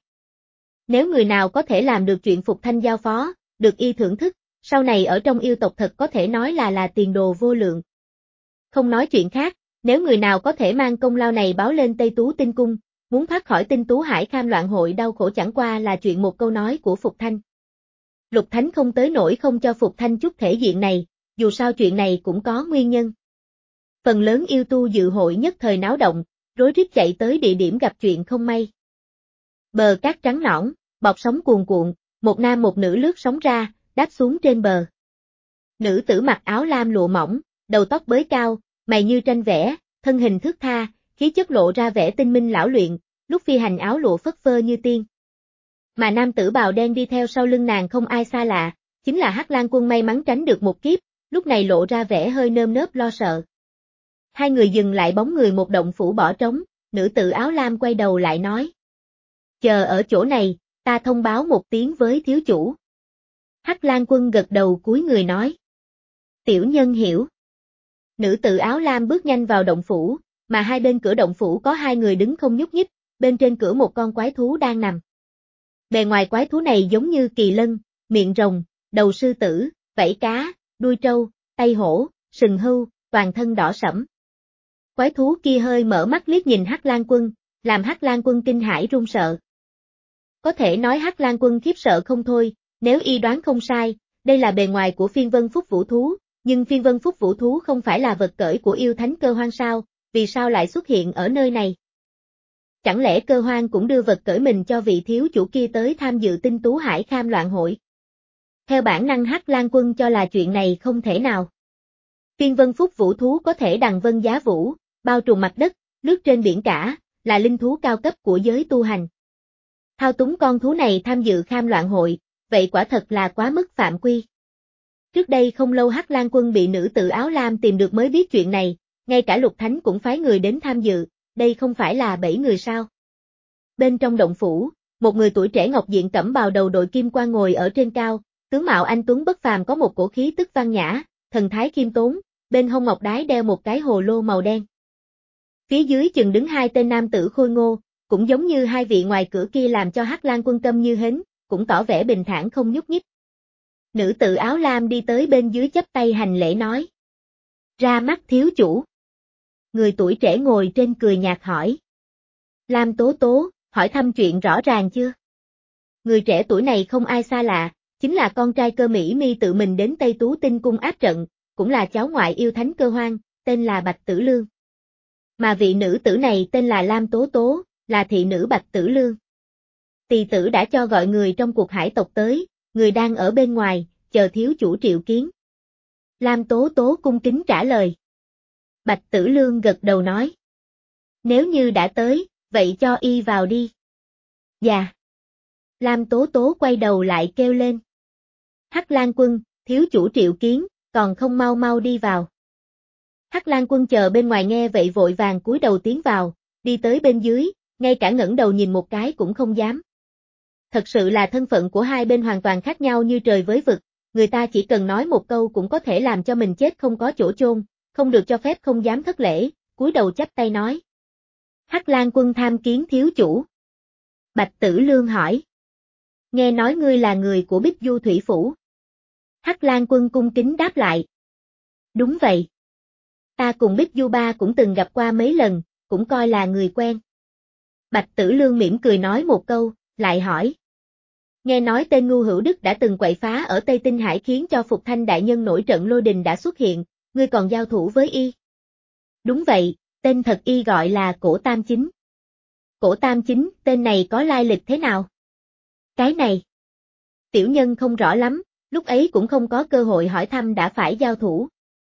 Nếu người nào có thể làm được chuyện Phục Thanh giao phó, được y thưởng thức, sau này ở trong yêu tộc thật có thể nói là là tiền đồ vô lượng. Không nói chuyện khác, nếu người nào có thể mang công lao này báo lên Tây Tú Tinh Cung, muốn thoát khỏi Tinh Tú Hải kham loạn hội đau khổ chẳng qua là chuyện một câu nói của Phục Thanh. Lục Thánh không tới nỗi không cho Phục Thanh chút thể diện này, dù sao chuyện này cũng có nguyên nhân. Phần lớn yêu tu dự hội nhất thời náo động, rối rít chạy tới địa điểm gặp chuyện không may. Bờ cát trắng nõn, bọt sóng cuồn cuộn, một nam một nữ lướt sóng ra, đáp xuống trên bờ. Nữ tử mặc áo lam lụa mỏng, đầu tóc bới cao, mày như tranh vẽ, thân hình thướt tha, khí chất lộ ra vẻ tinh minh lão luyện, lúc phi hành áo lụa phất phơ như tiên. Mà nam tử bào đen đi theo sau lưng nàng không ai xa lạ, chính là Hắc Lan Quân may mắn tránh được một kiếp, lúc này lộ ra vẻ hơi nơm nớp lo sợ. Hai người dừng lại bóng người một động phủ bỏ trống, nữ tử áo lam quay đầu lại nói. Chờ ở chỗ này, ta thông báo một tiếng với thiếu chủ. Hắc Lan Quân gật đầu cúi người nói. Tiểu nhân hiểu. Nữ tử áo lam bước nhanh vào động phủ, mà hai bên cửa động phủ có hai người đứng không nhúc nhích, bên trên cửa một con quái thú đang nằm. Bề ngoài quái thú này giống như kỳ lân, miệng rồng, đầu sư tử, vảy cá, đuôi trâu, tay hổ, sừng hưu, toàn thân đỏ sẫm. Quái thú kia hơi mở mắt liếc nhìn Hắc Lang Quân, làm Hắc Lang Quân kinh hãi run sợ. Có thể nói Hắc Lang Quân khiếp sợ không thôi, nếu y đoán không sai, đây là bề ngoài của phiên vân phúc vũ thú, nhưng phiên vân phúc vũ thú không phải là vật cởi của yêu thánh Cơ Hoang sao, vì sao lại xuất hiện ở nơi này? Chẳng lẽ Cơ Hoang cũng đưa vật cởi mình cho vị thiếu chủ kia tới tham dự Tinh Tú Hải Kham loạn hội? Theo bản năng Hắc Lang Quân cho là chuyện này không thể nào. Phiên vân phúc vũ thú có thể đằng vân giá vũ, bao trùm mặt đất, lướt trên biển cả, là linh thú cao cấp của giới tu hành. Thao túng con thú này tham dự Kham loạn hội, vậy quả thật là quá mức phạm quy. Trước đây không lâu Hắc Lang Quân bị nữ tử áo lam tìm được mới biết chuyện này, ngay cả Lục Thánh cũng phái người đến tham dự, đây không phải là bảy người sao? Bên trong động phủ, một người tuổi trẻ ngọc diện cẩm bào đầu đội kim quan ngồi ở trên cao, tướng mạo anh tuấn bất phàm có một cổ khí tức văn nhã, thần thái khiêm tốn, bên hông ngọc đái đeo một cái hồ lô màu đen. Phía dưới chừng đứng hai tên nam tử khôi ngô, cũng giống như hai vị ngoài cửa kia làm cho Hắc Lang Quân câm như hến, cũng tỏ vẻ bình thản không nhúc nhích. Nữ tử áo lam đi tới bên dưới chắp tay hành lễ nói. Ra mắt thiếu chủ. Người tuổi trẻ ngồi trên cười nhạt hỏi. Lam Tố Tố, hỏi thăm chuyện rõ ràng chưa? Người trẻ tuổi này không ai xa lạ, chính là con trai Cơ Mỹ Mi tự mình đến Tây Tú Tinh Cung áp trận, cũng là cháu ngoại yêu thánh Cơ Hoang, tên là Bạch Tử Lương. Mà vị nữ tử này tên là Lam Tố Tố, là thị nữ Bạch Tử Lương. Tỳ tử đã cho gọi người trong cuộc hải tộc tới, người đang ở bên ngoài, chờ thiếu chủ triệu kiến. Lam Tố Tố cung kính trả lời. Bạch Tử Lương gật đầu nói. Nếu như đã tới, vậy cho y vào đi. Dạ. Lam Tố Tố quay đầu lại kêu lên. Hắc Lang Quân, thiếu chủ triệu kiến, còn không mau mau đi vào. Hắc Lang Quân chờ bên ngoài nghe vậy vội vàng cúi đầu tiến vào, đi tới bên dưới, ngay cả ngẩng đầu nhìn một cái cũng không dám. Thật sự là thân phận của hai bên hoàn toàn khác nhau như trời với vực, người ta chỉ cần nói một câu cũng có thể làm cho mình chết không có chỗ chôn, không được cho phép không dám thất lễ, cúi đầu chắp tay nói. Hắc Lang Quân tham kiến thiếu chủ. Bạch Tử Lương hỏi. Nghe nói ngươi là người của Bích Du Thủy Phủ. Hắc Lang Quân cung kính đáp lại. Đúng vậy. Ta cùng Bích Du Ba cũng từng gặp qua mấy lần, cũng coi là người quen. Bạch Tử Lương mỉm cười nói một câu, lại hỏi. Nghe nói tên Ngưu Hữu Đức đã từng quậy phá ở Tây Tinh Hải khiến cho Phục Thanh đại nhân nổi trận lôi đình đã xuất hiện, ngươi còn giao thủ với y. Đúng vậy, tên thật y gọi là Cổ Tam Chính. Cổ Tam Chính, tên này có lai lịch thế nào? Cái này. Tiểu nhân không rõ lắm, lúc ấy cũng không có cơ hội hỏi thăm đã phải giao thủ.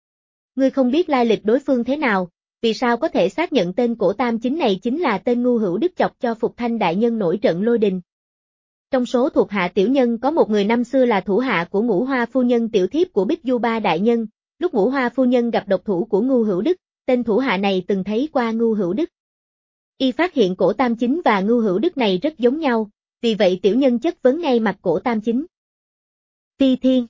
Ngươi không biết lai lịch đối phương thế nào, vì sao có thể xác nhận tên Cổ Tam Chính này chính là tên Ngưu Hữu Đức chọc cho Phục Thanh đại nhân nổi trận lôi đình. Trong số thuộc hạ tiểu nhân có một người năm xưa là thủ hạ của Ngũ Hoa phu nhân tiểu thiếp của Bích Du Ba đại nhân, lúc Ngũ Hoa phu nhân gặp độc thủ của Ngưu Hữu Đức, tên thủ hạ này từng thấy qua Ngưu Hữu Đức. Y phát hiện Cổ Tam Chính và Ngưu Hữu Đức này rất giống nhau, vì vậy tiểu nhân chất vấn ngay mặt Cổ Tam Chính. Phi Thiên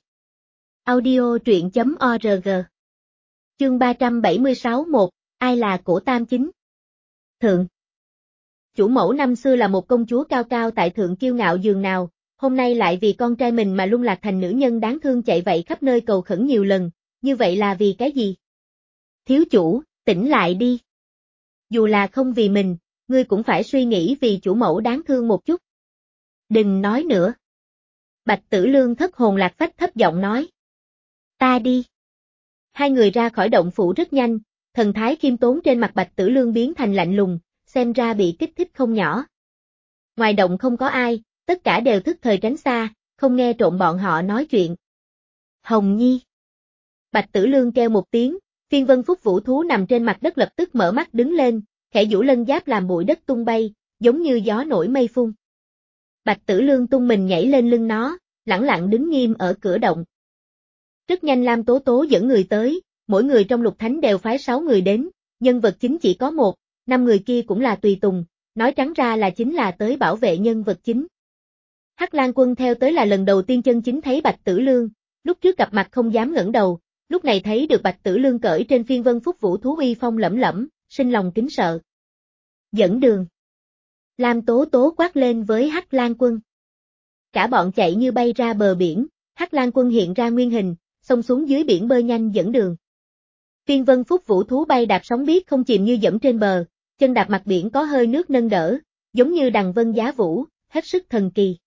Audio truyện chấm org Chương ba trăm bảy mươi sáu một, ai là Cổ Tam Chính? Thượng Chủ mẫu năm xưa là một công chúa cao cao tại thượng kiêu ngạo dường nào, hôm nay lại vì con trai mình mà lung lạc thành nữ nhân đáng thương chạy vậy khắp nơi cầu khẩn nhiều lần, như vậy là vì cái gì? Thiếu chủ, tỉnh lại đi. Dù là không vì mình, ngươi cũng phải suy nghĩ vì chủ mẫu đáng thương một chút. Đừng nói nữa. Bạch Tử Lương thất hồn lạc phách thấp giọng nói. Ta đi. Hai người ra khỏi động phủ rất nhanh, thần thái khiêm tốn trên mặt Bạch Tử Lương biến thành lạnh lùng, xem ra bị kích thích không nhỏ. Ngoài động không có ai, tất cả đều thức thời tránh xa, không nghe trộm bọn họ nói chuyện. Hồng Nhi. Bạch Tử Lương kêu một tiếng, phiên vân phúc vũ thú nằm trên mặt đất lập tức mở mắt đứng lên, khẽ vũ lân giáp làm bụi đất tung bay, giống như gió nổi mây phun. Bạch Tử Lương tung mình nhảy lên lưng nó, lẳng lặng đứng nghiêm ở cửa động. Rất nhanh Lam Tố Tố dẫn người tới, mỗi người trong Lục Thánh đều phái sáu người đến, nhân vật chính chỉ có một, năm người kia cũng là tùy tùng, nói trắng ra là chính là tới bảo vệ nhân vật chính. Hắc Lang Quân theo tới là lần đầu tiên chân chính thấy Bạch Tử Lương, lúc trước gặp mặt không dám ngẩng đầu, lúc này thấy được Bạch Tử Lương cởi trên phiên vân phúc vũ thú uy phong lẫm lẫm, sinh lòng kính sợ. Dẫn đường. Lam Tố Tố quát lên với Hắc Lang Quân. Cả bọn chạy như bay ra bờ biển, Hắc Lang Quân hiện ra nguyên hình, xông xuống dưới biển bơi nhanh dẫn đường. Phiên vân phúc vũ thú bay đạp sóng biết không chìm như dẫm trên bờ, chân đạp mặt biển có hơi nước nâng đỡ, giống như đằng vân giá vũ, hết sức thần kỳ.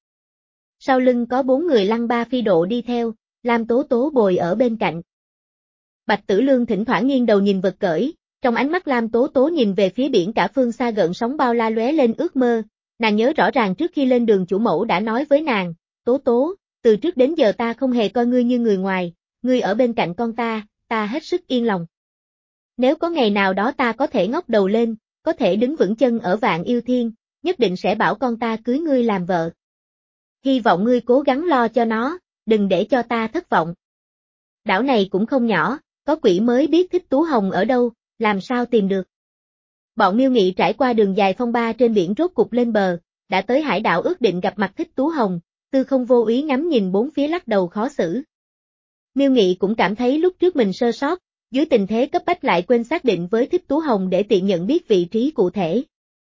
Sau lưng có bốn người lăng ba phi độ đi theo, Lam Tố Tố bồi ở bên cạnh. Bạch Tử Lương thỉnh thoảng nghiêng đầu nhìn vật cởi, trong ánh mắt Lam Tố Tố nhìn về phía biển cả phương xa gợn sóng bao la lóe lên ước mơ, nàng nhớ rõ ràng trước khi lên đường chủ mẫu đã nói với nàng, Tố Tố, từ trước đến giờ ta không hề coi ngươi như người ngoài, ngươi ở bên cạnh con ta, ta hết sức yên lòng. Nếu có ngày nào đó ta có thể ngóc đầu lên, có thể đứng vững chân ở vạn yêu thiên, nhất định sẽ bảo con ta cưới ngươi làm vợ. Hy vọng ngươi cố gắng lo cho nó, đừng để cho ta thất vọng. Đảo này cũng không nhỏ, có quỷ mới biết Thích Tú Hồng ở đâu, làm sao tìm được. Bọn Miêu Nghị trải qua đường dài phong ba trên biển rốt cục lên bờ, đã tới hải đảo ước định gặp mặt Thích Tú Hồng, Tư Không vô ý ngắm nhìn bốn phía lắc đầu khó xử. Miêu Nghị cũng cảm thấy lúc trước mình sơ sót, dưới tình thế cấp bách lại quên xác định với Thích Tú Hồng để tiện nhận biết vị trí cụ thể.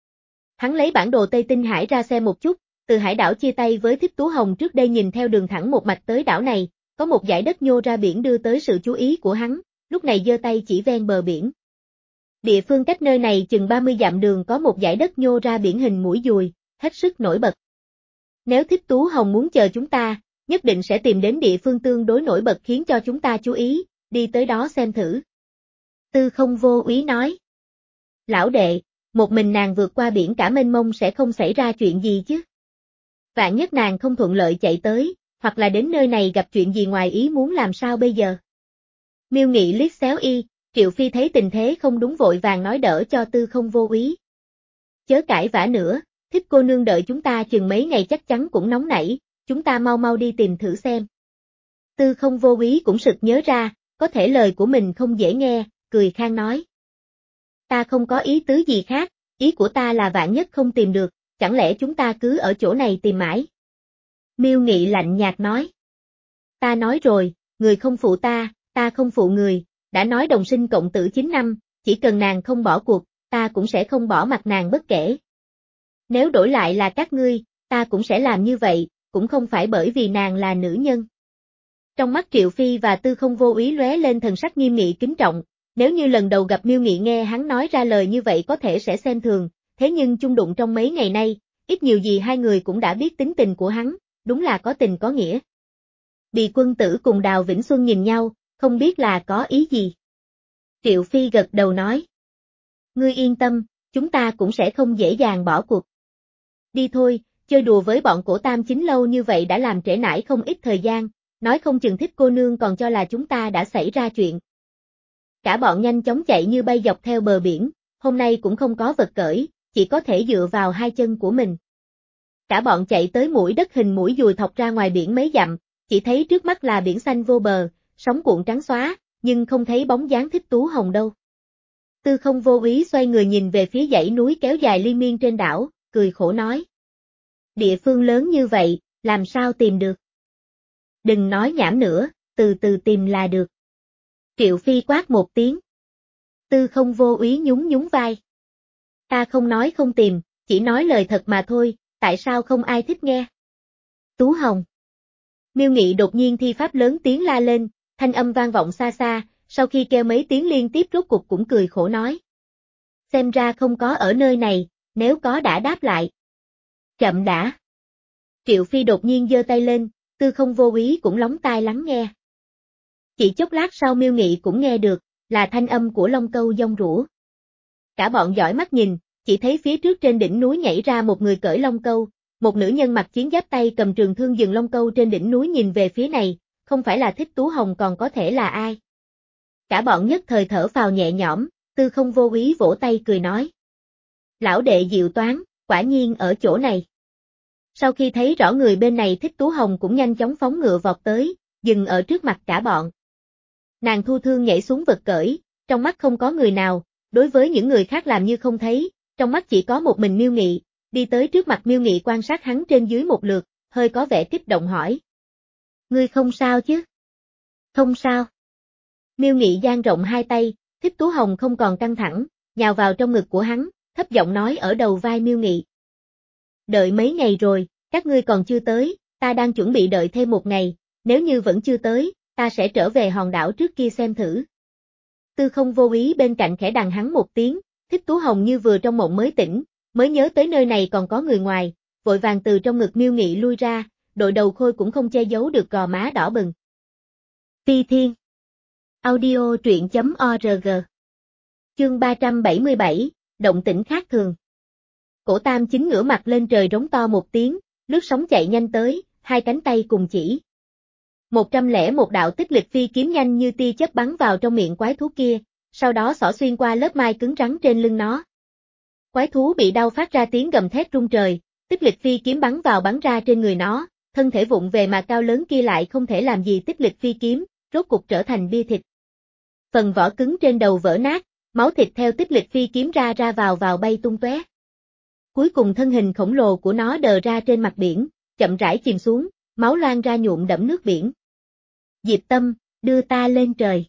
Hắn lấy bản đồ Tây Tinh Hải ra xem một chút, từ hải đảo chia tay với Thích Tú Hồng trước đây nhìn theo đường thẳng một mạch tới đảo này, có một dải đất nhô ra biển đưa tới sự chú ý của hắn, lúc này giơ tay chỉ ven bờ biển. Địa phương cách nơi này chừng ba mươi dặm đường có một dải đất nhô ra biển hình mũi dùi, hết sức nổi bật. Nếu Thích Tú Hồng muốn chờ chúng ta, nhất định sẽ tìm đến địa phương tương đối nổi bật khiến cho chúng ta chú ý, đi tới đó xem thử. Tư Không vô úy nói. Lão đệ, một mình nàng vượt qua biển cả mênh mông sẽ không xảy ra chuyện gì chứ. Vạn nhất nàng không thuận lợi chạy tới, hoặc là đến nơi này gặp chuyện gì ngoài ý muốn làm sao bây giờ. Miêu Nghị liếc xéo y, Triệu Phi thấy tình thế không đúng vội vàng nói đỡ cho Tư Không vô úy. Chớ cãi vã nữa, Thích cô nương đợi chúng ta chừng mấy ngày chắc chắn cũng nóng nảy, chúng ta mau mau đi tìm thử xem. Tư Không vô úy cũng sực nhớ ra, có thể lời của mình không dễ nghe, cười khang nói. Ta không có ý tứ gì khác, ý của ta là vạn nhất không tìm được, chẳng lẽ chúng ta cứ ở chỗ này tìm mãi? Miêu Nghị lạnh nhạt nói. Ta nói rồi, người không phụ ta, ta không phụ người, đã nói đồng sinh cộng tử chín năm, chỉ cần nàng không bỏ cuộc, ta cũng sẽ không bỏ mặt nàng bất kể. Nếu đổi lại là các ngươi, ta cũng sẽ làm như vậy, cũng không phải bởi vì nàng là nữ nhân. Trong mắt Triệu Phi và Tư Không vô úy lóe lên thần sắc nghiêm nghị kính trọng, nếu như lần đầu gặp Miêu Nghị nghe hắn nói ra lời như vậy có thể sẽ xem thường, thế nhưng chung đụng trong mấy ngày nay, ít nhiều gì hai người cũng đã biết tính tình của hắn, đúng là có tình có nghĩa. Bì Quân Tử cùng Đào Vĩnh Xuân nhìn nhau, không biết là có ý gì. Triệu Phi gật đầu nói. Ngươi yên tâm, chúng ta cũng sẽ không dễ dàng bỏ cuộc. Đi thôi, chơi đùa với bọn cổ tam chính lâu như vậy đã làm trễ nải không ít thời gian, nói không chừng Thích cô nương còn cho là chúng ta đã xảy ra chuyện. Cả bọn nhanh chóng chạy như bay dọc theo bờ biển, hôm nay cũng không có vật cởi, chỉ có thể dựa vào hai chân của mình. Cả bọn chạy tới mũi đất hình mũi dùi thọc ra ngoài biển mấy dặm, chỉ thấy trước mắt là biển xanh vô bờ, sóng cuộn trắng xóa, nhưng không thấy bóng dáng Thích Tú Hồng đâu. Tư Không vô úy xoay người nhìn về phía dãy núi kéo dài liên miên trên đảo, cười khổ nói. Địa phương lớn như vậy, làm sao tìm được? Đừng nói nhảm nữa, từ từ tìm là được. Triệu Phi quát một tiếng. Tư Không vô úy nhún nhún vai. Ta không nói không tìm, chỉ nói lời thật mà thôi, tại sao không ai thích nghe? Tú Hồng. Miêu Nghị đột nhiên thi pháp lớn tiếng la lên, thanh âm vang vọng xa xa, sau khi kêu mấy tiếng liên tiếp rốt cục cũng cười khổ nói. Xem ra không có ở nơi này, nếu có đã đáp lại. Chậm đã. Triệu Phi đột nhiên giơ tay lên, Tư Không vô úy cũng lóng tai lắng nghe. Chỉ chốc lát sau Miêu Nghị cũng nghe được, là thanh âm của Long Câu giông rủa. Cả bọn dõi mắt nhìn, chỉ thấy phía trước trên đỉnh núi nhảy ra một người cởi Long Câu, một nữ nhân mặc chiến giáp tay cầm trường thương dừng Long Câu trên đỉnh núi nhìn về phía này, không phải là Thích Tú Hồng còn có thể là ai. Cả bọn nhất thời thở phào nhẹ nhõm, Tư Không vô úy vỗ tay cười nói. Lão đệ diệu toán, quả nhiên ở chỗ này. Sau khi thấy rõ người bên này Thích Tú Hồng cũng nhanh chóng phóng ngựa vọt tới, dừng ở trước mặt cả bọn. Nàng thu thương nhảy xuống vật cởi, trong mắt không có người nào, đối với những người khác làm như không thấy, trong mắt chỉ có một mình Miêu Nghị, đi tới trước mặt Miêu Nghị quan sát hắn trên dưới một lượt, hơi có vẻ kích động hỏi. Ngươi không sao chứ? Không sao. Miêu Nghị dang rộng hai tay, Thích Tú Hồng không còn căng thẳng, nhào vào trong ngực của hắn, thấp giọng nói ở đầu vai Miêu Nghị. Đợi mấy ngày rồi, các ngươi còn chưa tới, ta đang chuẩn bị đợi thêm một ngày, nếu như vẫn chưa tới, ta sẽ trở về hòn đảo trước kia xem thử. Tư Không vô ý bên cạnh khẽ đằng hắn một tiếng, Thích Tú Hồng như vừa trong mộng mới tỉnh, mới nhớ tới nơi này còn có người ngoài, vội vàng từ trong ngực Miêu Nghị lui ra, đội đầu khôi cũng không che giấu được gò má đỏ bừng. Phi Thiên Audio truyện chấm org Chương ba trăm bảy mươi bảy, động tĩnh khác thường. Cổ Tam Chính ngửa mặt lên trời rống to một tiếng, lướt sóng chạy nhanh tới, hai cánh tay cùng chỉ. Một trăm lẻ một đạo tích lịch phi kiếm nhanh như tia chớp bắn vào trong miệng quái thú kia, sau đó xỏ xuyên qua lớp mai cứng rắn trên lưng nó. Quái thú bị đau phát ra tiếng gầm thét rung trời, tích lịch phi kiếm bắn vào bắn ra trên người nó, thân thể vụng về mà cao lớn kia lại không thể làm gì tích lịch phi kiếm, rốt cục trở thành bia thịt. Phần vỏ cứng trên đầu vỡ nát, máu thịt theo tích lịch phi kiếm ra ra vào vào bay tung tóe. Cuối cùng thân hình khổng lồ của nó đờ ra trên mặt biển, chậm rãi chìm xuống, máu loang ra nhuộm đẫm nước biển. Diệp Tâm, đưa ta lên trời.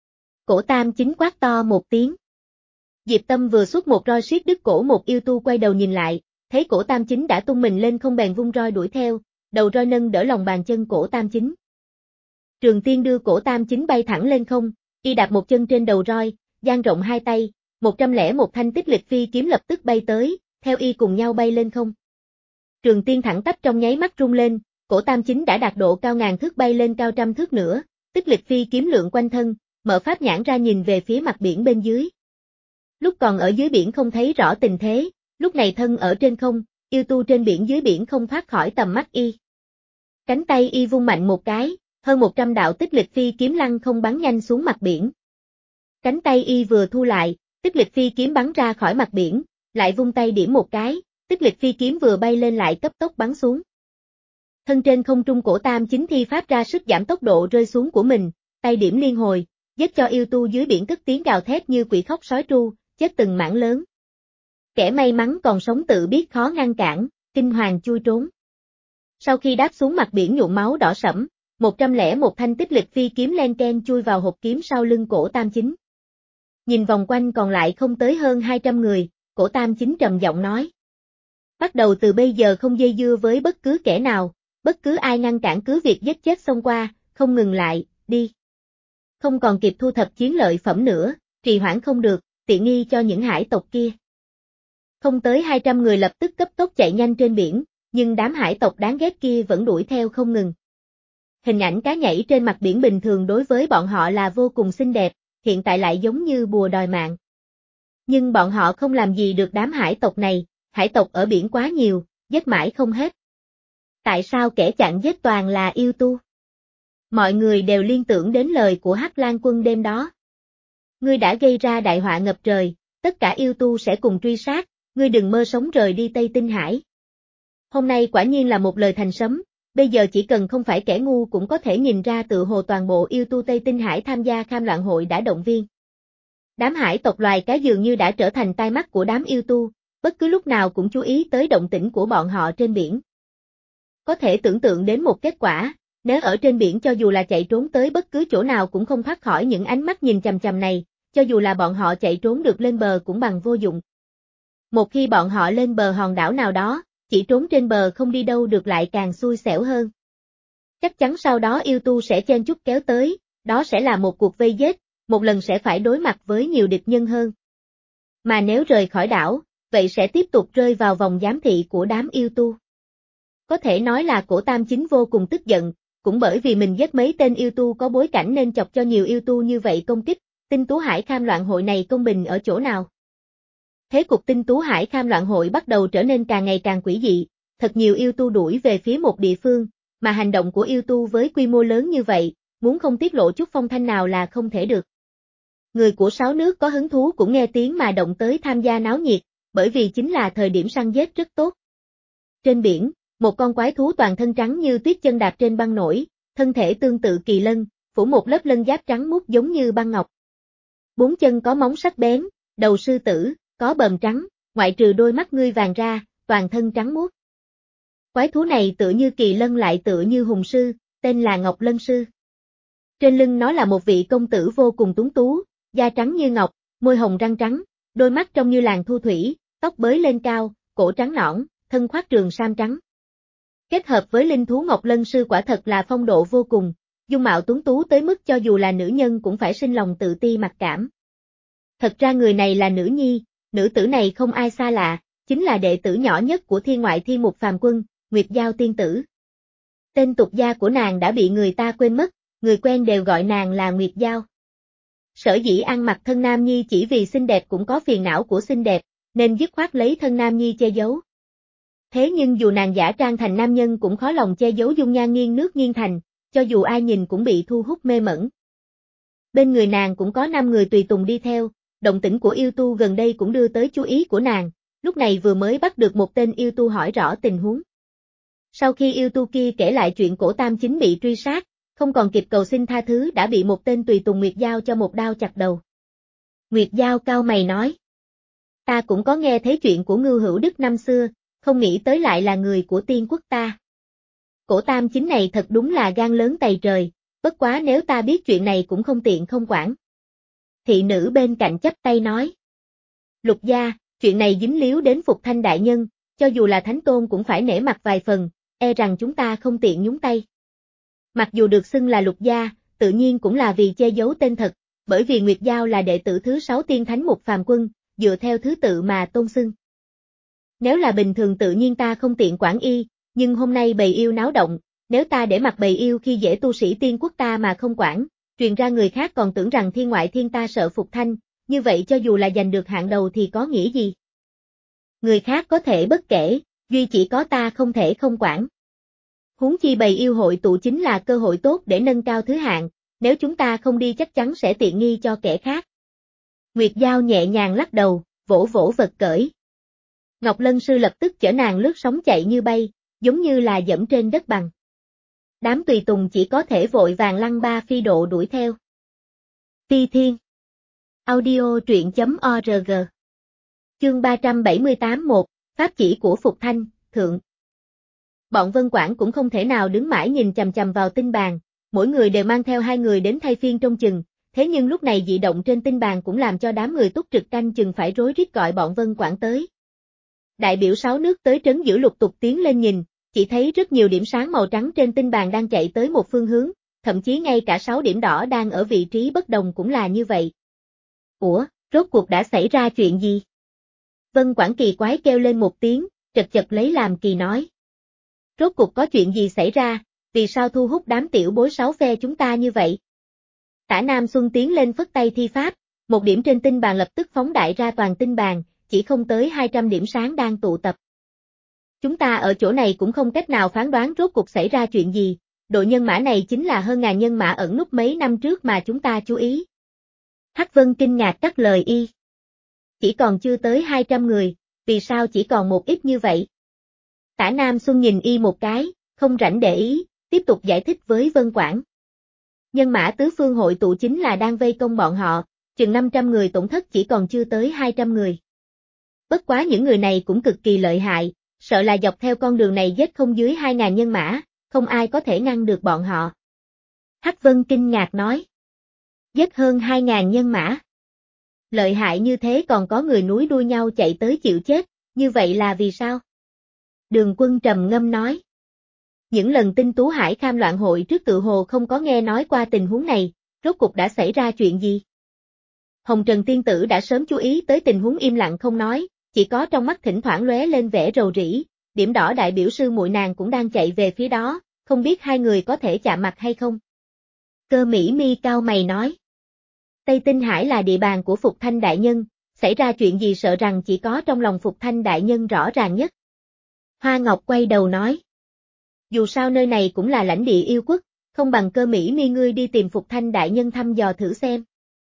Cổ Tam Chính quát to một tiếng. Diệp Tâm vừa xuất một roi siết đứt cổ một yêu tu quay đầu nhìn lại, thấy cổ Tam Chính đã tung mình lên không bèn vung roi đuổi theo, đầu roi nâng đỡ lòng bàn chân cổ Tam Chính. Trường Tiên đưa cổ Tam Chính bay thẳng lên không, y đạp một chân trên đầu roi, dang rộng hai tay, một trăm lẻ một thanh tích lịch phi kiếm lập tức bay tới, theo y cùng nhau bay lên không. Trường Tiên thẳng tắp trong nháy mắt rung lên, cổ Tam Chính đã đạt độ cao ngàn thước bay lên cao trăm thước nữa, tích lịch phi kiếm lượn quanh thân, mở pháp nhãn ra nhìn về phía mặt biển bên dưới. Lúc còn ở dưới biển không thấy rõ tình thế, lúc này thân ở trên không, yêu tu trên biển dưới biển không thoát khỏi tầm mắt y. Cánh tay y vung mạnh một cái, hơn một trăm đạo tích lịch phi kiếm lăng không bắn nhanh xuống mặt biển. Cánh tay y vừa thu lại, tích lịch phi kiếm bắn ra khỏi mặt biển, lại vung tay điểm một cái, tích lịch phi kiếm vừa bay lên lại cấp tốc bắn xuống. Thân trên không trung cổ Tam Chính thi pháp ra sức giảm tốc độ rơi xuống của mình, tay điểm liên hồi, giết cho yêu tu dưới biển cất tiếng gào thét như quỷ khóc sói tru, chết từng mảng lớn. Kẻ may mắn còn sống tự biết khó ngăn cản, kinh hoàng chui trốn. Sau khi đáp xuống mặt biển nhuộm máu đỏ sẫm, một trăm lẻ một thanh tích lịch phi kiếm len ken chui vào hộp kiếm sau lưng cổ Tam Chính. Nhìn vòng quanh còn lại không tới hơn hai trăm người, cổ Tam Chính trầm giọng nói. Bắt đầu từ bây giờ không dây dưa với bất cứ kẻ nào, bất cứ ai ngăn cản cứ việc giết chết xông qua, không ngừng lại, đi. Không còn kịp thu thập chiến lợi phẩm nữa, trì hoãn không được, tiện nghi cho những hải tộc kia. Không tới hai trăm người lập tức cấp tốc chạy nhanh trên biển, nhưng đám hải tộc đáng ghét kia vẫn đuổi theo không ngừng. Hình ảnh cá nhảy trên mặt biển bình thường đối với bọn họ là vô cùng xinh đẹp, hiện tại lại giống như bùa đòi mạng. Nhưng bọn họ không làm gì được đám hải tộc này, hải tộc ở biển quá nhiều, giết mãi không hết. Tại sao kẻ chặn giết toàn là yêu tu? Mọi người đều liên tưởng đến lời của Hắc Lang Quân đêm đó. Ngươi đã gây ra đại họa ngập trời, tất cả yêu tu sẽ cùng truy sát, ngươi đừng mơ sống rời đi Tây Tinh Hải. Hôm nay quả nhiên là một lời thành sấm, bây giờ chỉ cần không phải kẻ ngu cũng có thể nhìn ra tự hồ toàn bộ yêu tu Tây Tinh Hải tham gia kham loạn hội đã động viên. Đám hải tộc loài cá dường như đã trở thành tai mắt của đám yêu tu, bất cứ lúc nào cũng chú ý tới động tĩnh của bọn họ trên biển. Có thể tưởng tượng đến một kết quả, nếu ở trên biển cho dù là chạy trốn tới bất cứ chỗ nào cũng không thoát khỏi những ánh mắt nhìn chằm chằm này, cho dù là bọn họ chạy trốn được lên bờ cũng bằng vô dụng. Một khi bọn họ lên bờ hòn đảo nào đó, chỉ trốn trên bờ không đi đâu được lại càng xui xẻo hơn. Chắc chắn sau đó yêu tu sẽ chen chúc kéo tới, đó sẽ là một cuộc vây giết, một lần sẽ phải đối mặt với nhiều địch nhân hơn. Mà nếu rời khỏi đảo, vậy sẽ tiếp tục rơi vào vòng giám thị của đám yêu tu. Có thể nói là cổ Tam Chính vô cùng tức giận, cũng bởi vì mình giết mấy tên yêu tu có bối cảnh nên chọc cho nhiều yêu tu như vậy công kích, Tinh Tú Hải kham loạn hội này công bình ở chỗ nào. Thế cục Tinh Tú Hải kham loạn hội bắt đầu trở nên càng ngày càng quỷ dị, thật nhiều yêu tu đuổi về phía một địa phương, mà hành động của yêu tu với quy mô lớn như vậy, muốn không tiết lộ chút phong thanh nào là không thể được. Người của sáu nước có hứng thú cũng nghe tiếng mà động tới tham gia náo nhiệt, bởi vì chính là thời điểm săn giết rất tốt. Trên biển, một con quái thú toàn thân trắng như tuyết chân đạp trên băng nổi, thân thể tương tự kỳ lân, phủ một lớp lân giáp trắng muốt giống như băng ngọc. Bốn chân có móng sắc bén, đầu sư tử, có bờm trắng, ngoại trừ đôi mắt ngươi vàng ra, toàn thân trắng muốt. Quái thú này tựa như kỳ lân lại tựa như hùng sư, tên là Ngọc Lân Sư. Trên lưng nó là một vị công tử vô cùng tuấn tú, da trắng như ngọc, môi hồng răng trắng, đôi mắt trông như làn thu thủy, tóc bới lên cao, cổ trắng nõn, thân khoác trường sam trắng. Kết hợp với linh thú Ngọc Lân Sư quả thật là phong độ vô cùng, dung mạo tuấn tú tới mức cho dù là nữ nhân cũng phải sinh lòng tự ti mặc cảm. Thật ra người này là nữ nhi, nữ tử này không ai xa lạ, chính là đệ tử nhỏ nhất của thiên ngoại thiên mục phàm quân, Nguyệt Giao tiên tử. Tên tục gia của nàng đã bị người ta quên mất, người quen đều gọi nàng là Nguyệt Giao. Sở dĩ ăn mặc thân nam nhi chỉ vì xinh đẹp cũng có phiền não của xinh đẹp, nên dứt khoát lấy thân nam nhi che giấu. Thế nhưng dù nàng giả trang thành nam nhân cũng khó lòng che giấu dung nhan nghiêng nước nghiêng thành, cho dù ai nhìn cũng bị thu hút mê mẩn. Bên người nàng cũng có năm người tùy tùng đi theo, động tĩnh của yêu tu gần đây cũng đưa tới chú ý của nàng, lúc này vừa mới bắt được một tên yêu tu hỏi rõ tình huống. Sau khi yêu tu kia kể lại chuyện cổ tam chính bị truy sát, không còn kịp cầu xin tha thứ đã bị một tên tùy tùng Nguyệt Giao cho một đao chặt đầu. Nguyệt Giao cau mày nói: Ta cũng có nghe thấy chuyện của Ngưu Hữu Đức năm xưa, không nghĩ tới lại là người của tiên quốc ta. Cổ tam chính này thật đúng là gan lớn tày trời, bất quá nếu ta biết chuyện này cũng không tiện không quản. Thị nữ bên cạnh chắp tay nói: Lục gia, chuyện này dính líu đến Phục Thanh đại nhân, cho dù là thánh tôn cũng phải nể mặt vài phần, e rằng chúng ta không tiện nhúng tay. Mặc dù được xưng là lục gia, tự nhiên cũng là vì che giấu tên thật, bởi vì Nguyệt Giao là đệ tử thứ sáu tiên thánh mục phàm quân, dựa theo thứ tự mà tôn xưng. Nếu là bình thường tự nhiên ta không tiện quản y, nhưng hôm nay bầy yêu náo động, nếu ta để mặc bầy yêu khi dễ tu sĩ tiên quốc ta mà không quản, truyền ra người khác còn tưởng rằng thiên ngoại thiên ta sợ Phục Thanh, như vậy cho dù là giành được hạng đầu thì có nghĩa gì? Người khác có thể bất kể, duy chỉ có ta không thể không quản. Huống chi bầy yêu hội tụ chính là cơ hội tốt để nâng cao thứ hạng, nếu chúng ta không đi chắc chắn sẽ tiện nghi cho kẻ khác. Nguyệt Giao nhẹ nhàng lắc đầu, vỗ vỗ vật cởi. Ngọc Lân Sư lập tức chở nàng lướt sóng chạy như bay, giống như là dẫm trên đất bằng. Đám tùy tùng chỉ có thể vội vàng lăng ba phi độ đuổi theo. Ti Thiên Audio truyện chấm org Chương ba trăm bảy mươi tám một, Pháp chỉ của Phục Thanh, Thượng. Bọn Vân Quảng cũng không thể nào đứng mãi nhìn chằm chằm vào tinh bàn, mỗi người đều mang theo hai người đến thay phiên trông chừng, thế nhưng lúc này dị động trên tinh bàn cũng làm cho đám người túc trực canh chừng phải rối rít gọi bọn Vân Quảng tới. Đại biểu sáu nước tới trấn giữ lục tục tiến lên nhìn, chỉ thấy rất nhiều điểm sáng màu trắng trên tinh bàn đang chạy tới một phương hướng, thậm chí ngay cả sáu điểm đỏ đang ở vị trí bất đồng cũng là như vậy. Ủa, rốt cuộc đã xảy ra chuyện gì? Vân Quảng kỳ quái kêu lên một tiếng, chật chật lấy làm kỳ nói. Rốt cuộc có chuyện gì xảy ra, vì sao thu hút đám tiểu bối sáu phe chúng ta như vậy? Tả Nam Xuân tiến lên phất tay thi pháp, một điểm trên tinh bàn lập tức phóng đại ra toàn tinh bàn, chỉ không tới hai trăm điểm sáng đang tụ tập. Chúng ta ở chỗ này cũng không cách nào phán đoán rốt cuộc xảy ra chuyện gì, đội nhân mã này chính là hơn ngàn nhân mã ẩn núp mấy năm trước mà chúng ta chú ý. Hắc Vân kinh ngạc cắt lời y. Chỉ còn chưa tới hai trăm người, vì sao chỉ còn một ít như vậy? Tả Nam Xuân nhìn y một cái, không rảnh để ý, tiếp tục giải thích với Vân Quảng. Nhân mã tứ phương hội tụ chính là đang vây công bọn họ, chừng năm trăm người tổn thất chỉ còn chưa tới hai trăm người. Bất quá những người này cũng cực kỳ lợi hại, sợ là dọc theo con đường này giết không dưới hai ngàn nhân mã, không ai có thể ngăn được bọn họ. Hắc Vân kinh ngạc nói. Giết hơn hai ngàn nhân mã. Lợi hại như thế còn có người núi đuôi nhau chạy tới chịu chết, như vậy là vì sao? Đường Quân trầm ngâm nói. Những lần Tinh Tú Hải Kham loạn hội trước tự hồ không có nghe nói qua tình huống này, rốt cuộc đã xảy ra chuyện gì? Hồng Trần Tiên Tử đã sớm chú ý tới tình huống im lặng không nói, chỉ có trong mắt thỉnh thoảng lóe lên vẻ rầu rĩ, điểm đỏ đại biểu sư muội nàng cũng đang chạy về phía đó, không biết hai người có thể chạm mặt hay không? Cơ Mỹ Mi cao mày nói. Tây Tinh Hải là địa bàn của Phục Thanh đại nhân, xảy ra chuyện gì sợ rằng chỉ có trong lòng Phục Thanh đại nhân rõ ràng nhất. Hoa Ngọc quay đầu nói. Dù sao nơi này cũng là lãnh địa yêu quốc, không bằng Cơ Mỹ Mi ngươi đi tìm Phục Thanh đại nhân thăm dò thử xem.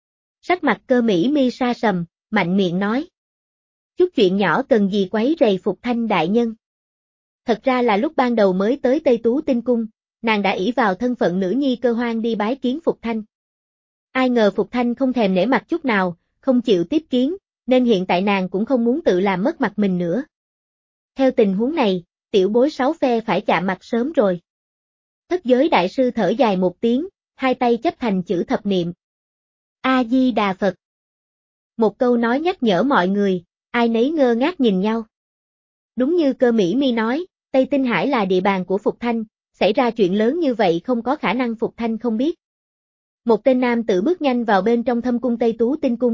Sắc mặt Cơ Mỹ Mi sa sầm, mạnh miệng nói. Chút chuyện nhỏ cần gì quấy rầy Phục Thanh đại nhân. Thật ra là lúc ban đầu mới tới Tây Tú Tinh Cung, nàng đã ỷ vào thân phận nữ nhi Cơ Hoang đi bái kiến Phục Thanh. Ai ngờ Phục Thanh không thèm nể mặt chút nào, không chịu tiếp kiến, nên hiện tại nàng cũng không muốn tự làm mất mặt mình nữa. Theo tình huống này, tiểu bối sáu phe phải chạm mặt sớm rồi. Thất giới đại sư thở dài một tiếng, hai tay chấp thành chữ thập niệm. A-di-đà Phật. Một câu nói nhắc nhở mọi người, ai nấy ngơ ngác nhìn nhau. Đúng như Cơ Mỹ Mi nói, Tây Tinh Hải là địa bàn của Phục Thanh, xảy ra chuyện lớn như vậy không có khả năng Phục Thanh không biết. Một tên nam tử bước nhanh vào bên trong thâm cung Tây Tú Tinh Cung,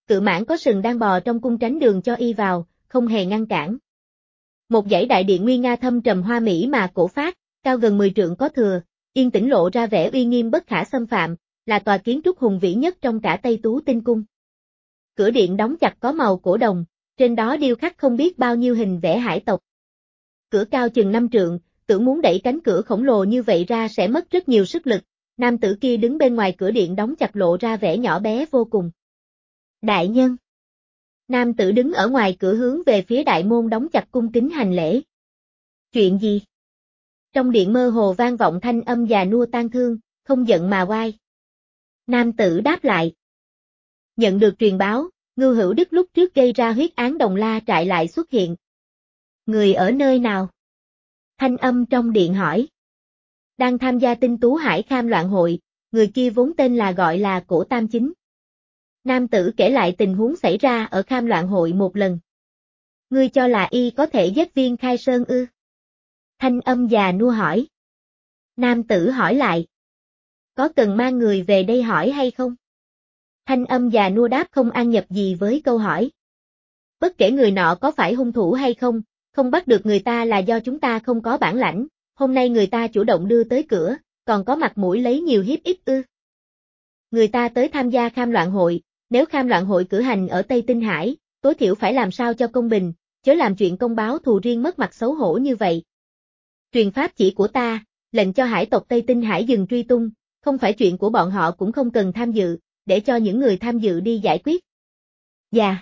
Cự mãng có sừng đang bò trong cung tránh đường cho y vào, không hề ngăn cản. Một dãy đại điện nguy nga thâm trầm hoa mỹ mà cổ phác, cao gần mười trượng có thừa, yên tĩnh lộ ra vẻ uy nghiêm bất khả xâm phạm, là tòa kiến trúc hùng vĩ nhất trong cả Tây Tú Tinh Cung. Cửa điện đóng chặt có màu cổ đồng, trên đó điêu khắc không biết bao nhiêu hình vẽ hải tộc. Cửa cao chừng năm trượng, tưởng muốn đẩy cánh cửa khổng lồ như vậy ra sẽ mất rất nhiều sức lực, nam tử kia đứng bên ngoài cửa điện đóng chặt lộ ra vẻ nhỏ bé vô cùng. Đại nhân. Nam tử đứng ở ngoài cửa hướng về phía đại môn đóng chặt cung kính hành lễ. Chuyện gì? Trong điện mơ hồ vang vọng thanh âm già nua tang thương, không giận mà oai. Nam tử đáp lại. Nhận được truyền báo, Ngưu Hữu Đức lúc trước gây ra huyết án Đồng La trại lại xuất hiện. Người ở nơi nào? Thanh âm trong điện hỏi. Đang tham gia Tinh Tú Hải Kham loạn hội, người kia vốn tên là gọi là Cổ Tam Chính. Nam tử kể lại tình huống xảy ra ở Kham loạn hội một lần. Ngươi cho là y có thể giết Viên Khai Sơn ư? Thanh âm già nua hỏi. Nam tử hỏi lại. Có cần mang người về đây hỏi hay không? Thanh âm già nua đáp không ăn nhập gì với câu hỏi. Bất kể người nọ có phải hung thủ hay không, không bắt được người ta là do chúng ta không có bản lãnh, hôm nay người ta chủ động đưa tới cửa, còn có mặt mũi lấy nhiều hiếp ít ư. Người ta tới tham gia Kham loạn hội, nếu Kham loạn hội cử hành ở Tây Tinh Hải, tối thiểu phải làm sao cho công bình, chớ làm chuyện công báo thù riêng mất mặt xấu hổ như vậy. Truyền pháp chỉ của ta, lệnh cho hải tộc Tây Tinh Hải dừng truy tung, không phải chuyện của bọn họ cũng không cần tham dự, để cho những người tham dự đi giải quyết. Dạ.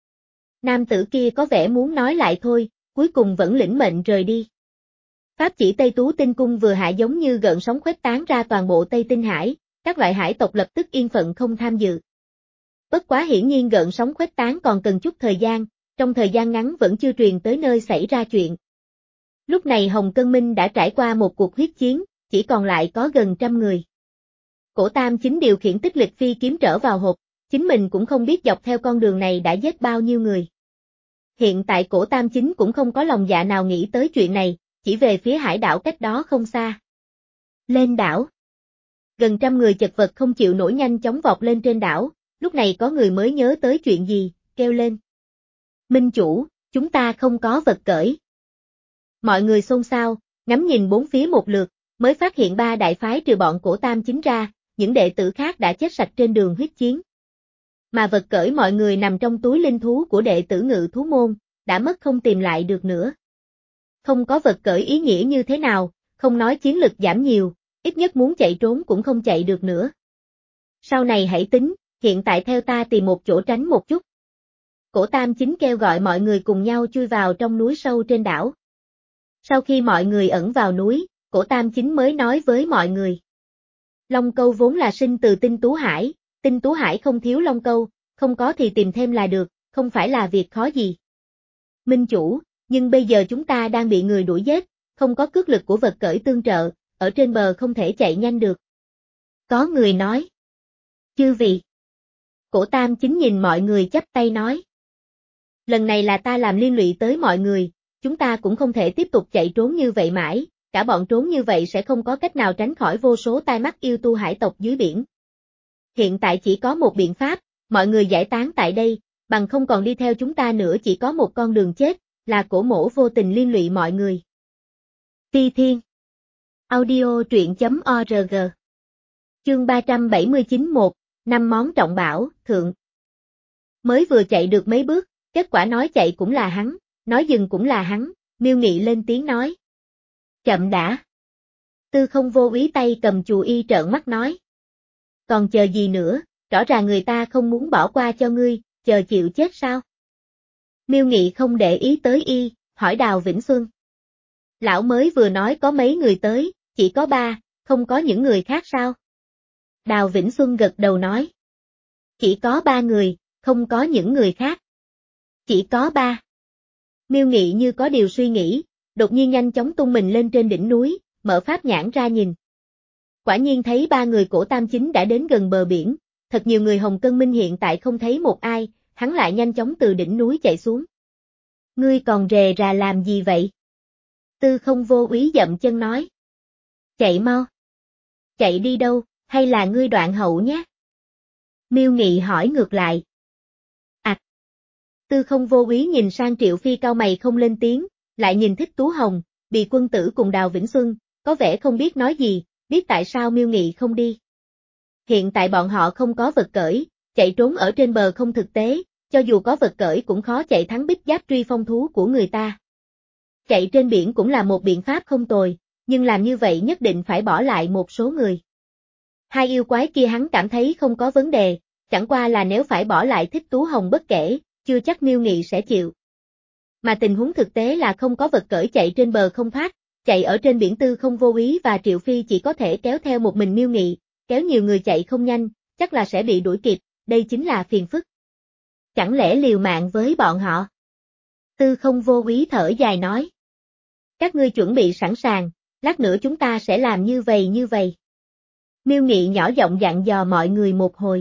Nam tử kia có vẻ muốn nói lại thôi, cuối cùng vẫn lĩnh mệnh rời đi. Pháp chỉ Tây Tú Tinh Cung vừa hạ giống như gợn sóng khuếch tán ra toàn bộ Tây Tinh Hải, các loại hải tộc lập tức yên phận không tham dự. Bất quá hiển nhiên gợn sóng khuếch tán còn cần chút thời gian, trong thời gian ngắn vẫn chưa truyền tới nơi xảy ra chuyện. Lúc này Hồng Cân Minh đã trải qua một cuộc huyết chiến, chỉ còn lại có gần trăm người. Cổ Tam Chính điều khiển tích lịch phi kiếm trở vào hộp, chính mình cũng không biết dọc theo con đường này đã giết bao nhiêu người. Hiện tại Cổ Tam Chính cũng không có lòng dạ nào nghĩ tới chuyện này, chỉ về phía hải đảo cách đó không xa. Lên đảo. Gần trăm người chật vật không chịu nổi nhanh chóng vọt lên trên đảo, lúc này có người mới nhớ tới chuyện gì, kêu lên. Minh chủ, chúng ta không có vật cởi. Mọi người xôn xao, ngắm nhìn bốn phía một lượt, mới phát hiện ba đại phái trừ bọn Cổ Tam Chính ra, những đệ tử khác đã chết sạch trên đường huyết chiến. Mà vật cởi mọi người nằm trong túi linh thú của đệ tử Ngự Thú Môn, đã mất không tìm lại được nữa. Không có vật cởi ý nghĩa như thế nào, không nói chiến lực giảm nhiều, ít nhất muốn chạy trốn cũng không chạy được nữa. Sau này hãy tính, hiện tại theo ta tìm một chỗ tránh một chút. Cổ Tam Chính kêu gọi mọi người cùng nhau chui vào trong núi sâu trên đảo. Sau khi mọi người ẩn vào núi, Cổ Tam Chính mới nói với mọi người. Long câu vốn là sinh từ Tinh Tú Hải, Tinh Tú Hải không thiếu long câu, không có thì tìm thêm là được, không phải là việc khó gì. Minh chủ, nhưng bây giờ chúng ta đang bị người đuổi giết, không có cước lực của vật cởi tương trợ, ở trên bờ không thể chạy nhanh được. Có người nói. Chư vị. Cổ Tam Chính nhìn mọi người chắp tay nói. Lần này là ta làm liên lụy tới mọi người, chúng ta cũng không thể tiếp tục chạy trốn như vậy mãi, cả bọn trốn như vậy sẽ không có cách nào tránh khỏi vô số tai mắt yêu tu hải tộc dưới biển. Hiện tại chỉ có một biện pháp, mọi người giải tán tại đây, bằng không còn đi theo chúng ta nữa chỉ có một con đường chết, là Cổ Mỗ vô tình liên lụy mọi người. Phi Thiên Audio truyện.org Chương ba trăm bảy mươi chín một, năm món trọng bảo, thượng. Mới vừa chạy được mấy bước, kết quả nói chạy cũng là hắn, nói dừng cũng là hắn, Miêu Nghị lên tiếng nói. Chậm đã. Tư Không Vô Úy tay cầm chù y trợn mắt nói. Còn chờ gì nữa, rõ ràng người ta không muốn bỏ qua cho ngươi, chờ chịu chết sao? Miêu Nghị không để ý tới y, hỏi Đào Vĩnh Xuân. Lão mới vừa nói có mấy người tới, chỉ có ba, không có những người khác sao? Đào Vĩnh Xuân gật đầu nói. Chỉ có ba người, không có những người khác. Chỉ có ba. Miêu Nghị như có điều suy nghĩ, đột nhiên nhanh chóng tung mình lên trên đỉnh núi, mở pháp nhãn ra nhìn. Quả nhiên thấy ba người Cổ Tam Chính đã đến gần bờ biển, thật nhiều người Hồng Cân Minh hiện tại không thấy một ai, hắn lại nhanh chóng từ đỉnh núi chạy xuống. Ngươi còn rề rà làm gì vậy? Tư Không Vô Úy dậm chân nói. Chạy mau. Chạy đi đâu, hay là ngươi đoạn hậu nhé? Miêu Nghị hỏi ngược lại. Tư Không Vô Úy nhìn sang Triệu Phi cau mày không lên tiếng, lại nhìn Thích Tú Hồng, Bì Quân Tử cùng Đào Vĩnh Xuân, có vẻ không biết nói gì, biết tại sao Miêu Nghị không đi. Hiện tại bọn họ không có vật cởi, chạy trốn ở trên bờ không thực tế, cho dù có vật cởi cũng khó chạy thắng Bích Giáp Truy Phong thú của người ta. Chạy trên biển cũng là một biện pháp không tồi, nhưng làm như vậy nhất định phải bỏ lại một số người. Hai yêu quái kia hắn cảm thấy không có vấn đề, chẳng qua là nếu phải bỏ lại Thích Tú Hồng bất kể, chưa chắc Miêu Nghị sẽ chịu. Mà tình huống thực tế là không có vật cởi chạy trên bờ không thoát, chạy ở trên biển Tư Không Vô Úy và Triệu Phi chỉ có thể kéo theo một mình Miêu Nghị, kéo nhiều người chạy không nhanh, chắc là sẽ bị đuổi kịp, đây chính là phiền phức. Chẳng lẽ liều mạng với bọn họ? Tư Không Vô Úy thở dài nói. Các ngươi chuẩn bị sẵn sàng, lát nữa chúng ta sẽ làm như vậy như vậy. Miêu Nghị nhỏ giọng dặn dò mọi người một hồi.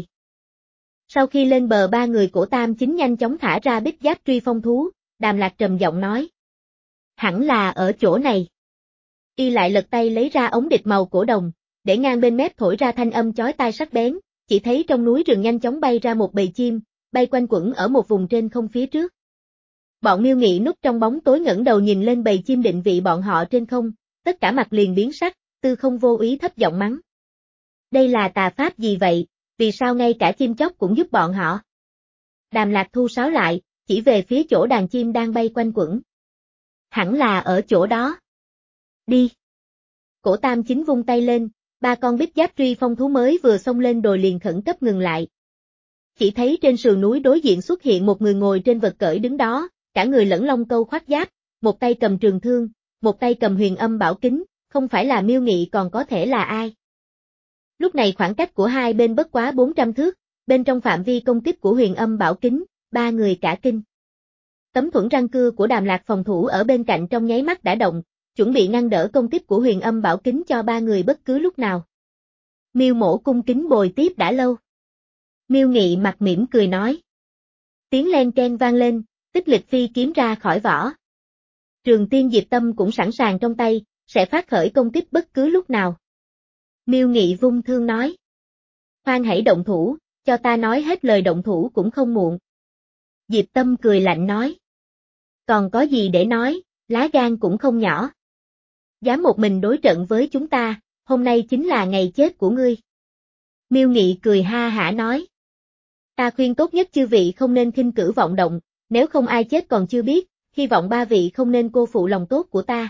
Sau khi lên bờ ba người của Tam Chính nhanh chóng thả ra Bích Giáp Truy Phong thú, Đàm Lạc trầm giọng nói. Hẳn là ở chỗ này. Y lại lật tay lấy ra ống địch màu cổ đồng, để ngang bên mép thổi ra thanh âm chói tai sắc bén, chỉ thấy trong núi rừng nhanh chóng bay ra một bầy chim, bay quanh quẩn ở một vùng trên không phía trước. Bọn Miêu Nghị núp trong bóng tối ngẩng đầu nhìn lên bầy chim định vị bọn họ trên không, tất cả mặt liền biến sắc, Tư Không Vô Úy thấp giọng mắng. Đây là tà pháp gì vậy, vì sao ngay cả chim chóc cũng giúp bọn họ? Đàm Lạc thu sáo lại, chỉ về phía chỗ đàn chim đang bay quanh quẩn. Hẳn là ở chỗ đó. Đi. Cổ Tam Chính vung tay lên, ba con Bích Giáp Truy Phong thú mới vừa xông lên đồi liền khẩn cấp ngừng lại. Chỉ thấy trên sườn núi đối diện xuất hiện một người ngồi trên vật cởi đứng đó, cả người lẫn lông câu khoác giáp, một tay cầm trường thương, một tay cầm huyền âm bảo kính, không phải là Miêu Nghị còn có thể là ai. Lúc này khoảng cách của hai bên bất quá bốn trăm thước, bên trong phạm vi công kích của huyền âm bảo kính, ba người cả kinh. Tấm thuẫn răng cưa của Đàm Lạc phòng thủ ở bên cạnh trong nháy mắt đã động, chuẩn bị ngăn đỡ công kích của huyền âm bảo kính cho ba người bất cứ lúc nào. Miêu Mỗ cung kính bồi tiếp đã lâu. Miêu Nghị mặt mỉm cười nói. Tiếng len keng vang lên, Tích Lịch phi kiếm ra khỏi vỏ. Trường Tiên Diệp Tâm cũng sẵn sàng trong tay, sẽ phát khởi công kích bất cứ lúc nào. Miêu Nghị vung thương nói. Khoan hãy động thủ, cho ta nói hết lời động thủ cũng không muộn. Diệp Tâm cười lạnh nói. Còn có gì để nói, lá gan cũng không nhỏ. Dám một mình đối trận với chúng ta, hôm nay chính là ngày chết của ngươi. Miêu Nghị cười ha hả nói. Ta khuyên tốt nhất chư vị không nên khinh cử vọng động, nếu không ai chết còn chưa biết, hy vọng ba vị không nên cô phụ lòng tốt của ta.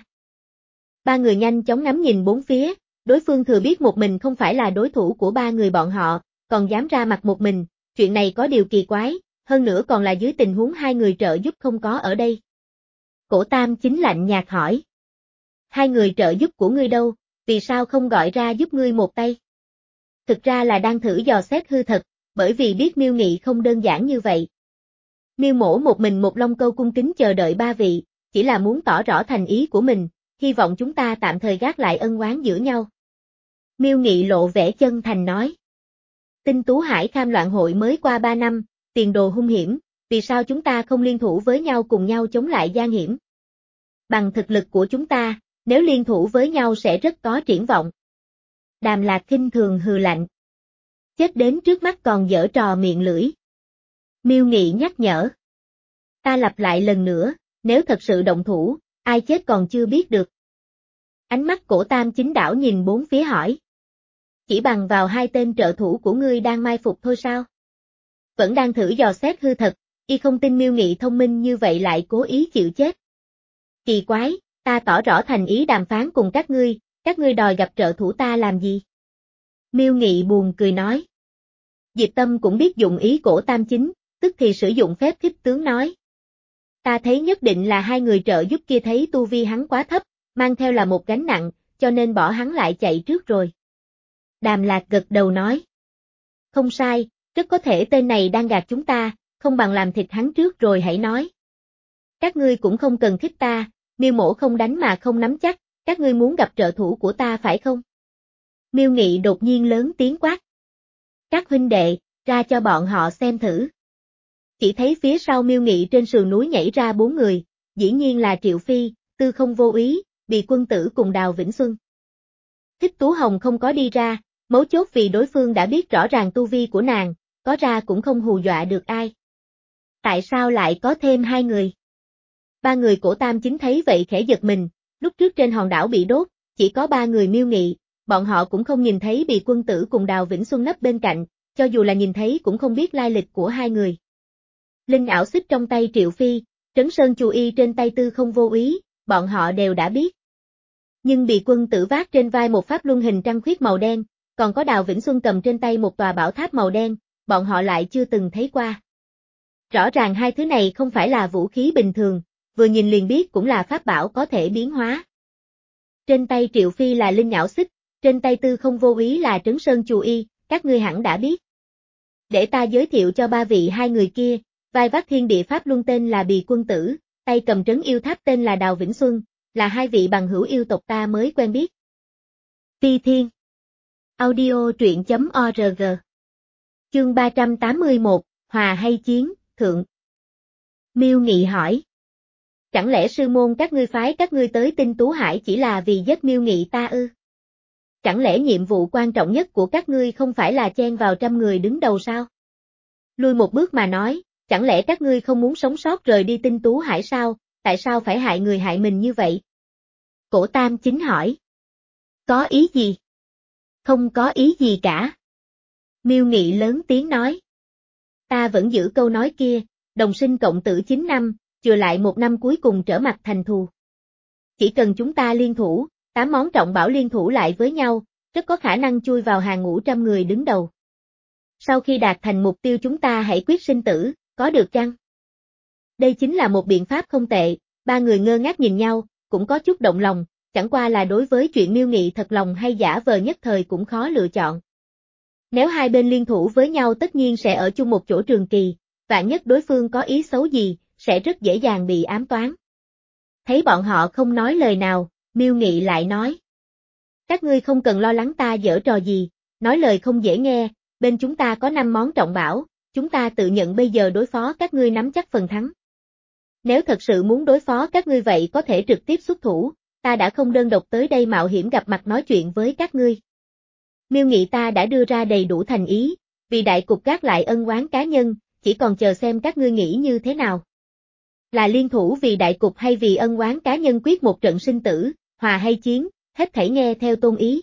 Ba người nhanh chóng ngắm nhìn bốn phía, đối phương thừa biết một mình không phải là đối thủ của ba người bọn họ, còn dám ra mặt một mình, chuyện này có điều kỳ quái, hơn nữa còn là dưới tình huống hai người trợ giúp không có ở đây. Cổ Tam Chính lạnh nhạt hỏi. Hai người trợ giúp của ngươi đâu, vì sao không gọi ra giúp ngươi một tay? Thực ra là đang thử dò xét hư thật, bởi vì biết Miêu Nghị không đơn giản như vậy. Miêu Mỗ một mình một lông câu cung kính chờ đợi ba vị, chỉ là muốn tỏ rõ thành ý của mình, hy vọng chúng ta tạm thời gác lại ân oán giữa nhau. Miêu Nghị lộ vẻ chân thành nói. Tinh Tú Hải Kham loạn hội mới qua ba năm, tiền đồ hung hiểm, vì sao chúng ta không liên thủ với nhau cùng nhau chống lại gian hiểm? Bằng thực lực của chúng ta, nếu liên thủ với nhau sẽ rất có triển vọng. Đàm Lạc khinh thường hừ lạnh. Chết đến trước mắt còn giở trò miệng lưỡi. Miêu Nghị nhắc nhở. Ta lặp lại lần nữa, nếu thật sự động thủ, ai chết còn chưa biết được. Ánh mắt Cổ Tam Chính đảo nhìn bốn phía hỏi. Chỉ bằng vào hai tên trợ thủ của ngươi đang mai phục thôi sao? Vẫn đang thử dò xét hư thật, y không tin Miêu Nghị thông minh như vậy lại cố ý chịu chết. Kỳ quái, ta tỏ rõ thành ý đàm phán cùng các ngươi, các ngươi đòi gặp trợ thủ ta làm gì? Miêu Nghị buồn cười nói. Diệp Tâm cũng biết dụng ý Cổ Tam Chính, tức thì sử dụng phép khích tướng nói. Ta thấy nhất định là hai người trợ giúp kia thấy tu vi hắn quá thấp, mang theo là một gánh nặng, cho nên bỏ hắn lại chạy trước rồi. Đàm Lạc gật đầu nói. Không sai, rất có thể tên này đang gạt chúng ta, không bằng làm thịt hắn trước rồi hãy nói. Các ngươi cũng không cần khích ta, Miêu Mỗ không đánh mà không nắm chắc, các ngươi muốn gặp trợ thủ của ta phải không? Miêu Nghị đột nhiên lớn tiếng quát. Các huynh đệ, ra cho bọn họ xem thử. Chỉ thấy phía sau Miêu Nghị trên sườn núi nhảy ra bốn người, dĩ nhiên là Triệu Phi, Tư Không Vô Úy, Bì Quân Tử cùng Đào Vĩnh Xuân. Thích Tú Hồng không có đi ra, mấu chốt vì đối phương đã biết rõ ràng tu vi của nàng, có ra cũng không hù dọa được ai. Tại sao lại có thêm hai người? Ba người Cổ Tam Chính thấy vậy khẽ giật mình, lúc trước trên hòn đảo bị đốt, chỉ có ba người Miêu Nghị, bọn họ cũng không nhìn thấy Bì Quân Tử cùng Đào Vĩnh Xuân nấp bên cạnh, cho dù là nhìn thấy cũng không biết lai lịch của hai người. Linh ảo xích trong tay Triệu Phi, Trấn Sơn Chù Y trên tay Tư Không Vô Úy, bọn họ đều đã biết. Nhưng Bì Quân Tử vác trên vai một pháp luân hình trăng khuyết màu đen, còn có Đào Vĩnh Xuân cầm trên tay một tòa bảo tháp màu đen, bọn họ lại chưa từng thấy qua. Rõ ràng hai thứ này không phải là vũ khí bình thường, vừa nhìn liền biết cũng là pháp bảo có thể biến hóa. Trên tay Triệu Phi là linh nhão xích, trên tay Tư Không Vô Úy là Trấn Sơn Chù Y, các ngươi hẳn đã biết. Để ta giới thiệu cho ba vị hai người kia, vai vác thiên địa pháp luân tên là Bì Quân Tử, tay cầm trấn yêu tháp tên là Đào Vĩnh Xuân, là hai vị bằng hữu yêu tộc ta mới quen biết. Phi Thiên Audio truyện.org Chương ba trăm tám mươi mốt, Hòa hay Chiến, Thượng. Miêu Nghị hỏi. Chẳng lẽ sư môn các ngươi phái các ngươi tới Tinh Tú Hải chỉ là vì giết Miêu Nghị ta ư? Chẳng lẽ nhiệm vụ quan trọng nhất của các ngươi không phải là chen vào trăm người đứng đầu sao? Lùi một bước mà nói, chẳng lẽ các ngươi không muốn sống sót rời đi Tinh Tú Hải sao, tại sao phải hại người hại mình như vậy? Cổ Tam Chính hỏi. Có ý gì? Không có ý gì cả. Miêu Nghị lớn tiếng nói. Ta vẫn giữ câu nói kia, đồng sinh cộng tử chín năm, chừa lại một năm cuối cùng trở mặt thành thù. Chỉ cần chúng ta liên thủ, tám món trọng bảo liên thủ lại với nhau, rất có khả năng chui vào hàng ngũ trăm người đứng đầu. Sau khi đạt thành mục tiêu chúng ta hãy quyết sinh tử, có được chăng? Đây chính là một biện pháp không tệ, ba người ngơ ngác nhìn nhau, cũng có chút động lòng, chẳng qua là đối với chuyện Miêu Nghị thật lòng hay giả vờ nhất thời cũng khó lựa chọn. Nếu hai bên liên thủ với nhau tất nhiên sẽ ở chung một chỗ trường kỳ, vạn nhất đối phương có ý xấu gì, sẽ rất dễ dàng bị ám toán. Thấy bọn họ không nói lời nào, Miêu Nghị lại nói. Các ngươi không cần lo lắng ta giở trò gì, nói lời không dễ nghe, bên chúng ta có năm món trọng bảo, chúng ta tự nhận bây giờ đối phó các ngươi nắm chắc phần thắng. Nếu thật sự muốn đối phó các ngươi vậy có thể trực tiếp xuất thủ, ta đã không đơn độc tới đây mạo hiểm gặp mặt nói chuyện với các ngươi. Miêu Nghị ta đã đưa ra đầy đủ thành ý, vì đại cục gác lại ân oán cá nhân, chỉ còn chờ xem các ngươi nghĩ như thế nào. Là liên thủ vì đại cục hay vì ân oán cá nhân quyết một trận sinh tử, hòa hay chiến, hết thảy nghe theo tôn ý.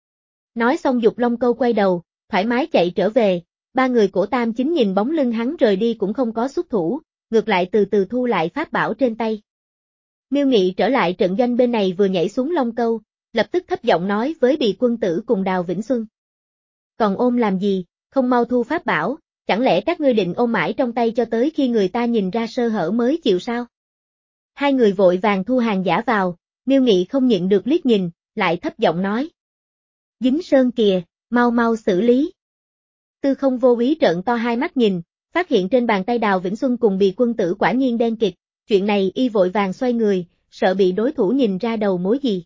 Nói xong Dục Long Câu quay đầu, thoải mái chạy trở về, ba người Cổ Tam Chính nhìn bóng lưng hắn rời đi cũng không có xuất thủ, ngược lại từ từ thu lại pháp bảo trên tay. Miêu Nghị trở lại trận doanh bên này vừa nhảy xuống Long Câu, lập tức thấp giọng nói với Bì Quân Tử cùng Đào Vĩnh Xuân. Còn ôm làm gì, không mau thu pháp bảo, chẳng lẽ các ngươi định ôm mãi trong tay cho tới khi người ta nhìn ra sơ hở mới chịu sao? Hai người vội vàng thu hàng giả vào, Miêu Nghị không nhịn được liếc nhìn, lại thấp giọng nói. Dính sơn kìa, mau mau xử lý. Tư Không Vô Úy trợn to hai mắt nhìn, phát hiện trên bàn tay Đào Vĩnh Xuân cùng Bì Quân Tử quả nhiên đen kịt, chuyện này y vội vàng xoay người, sợ bị đối thủ nhìn ra đầu mối gì.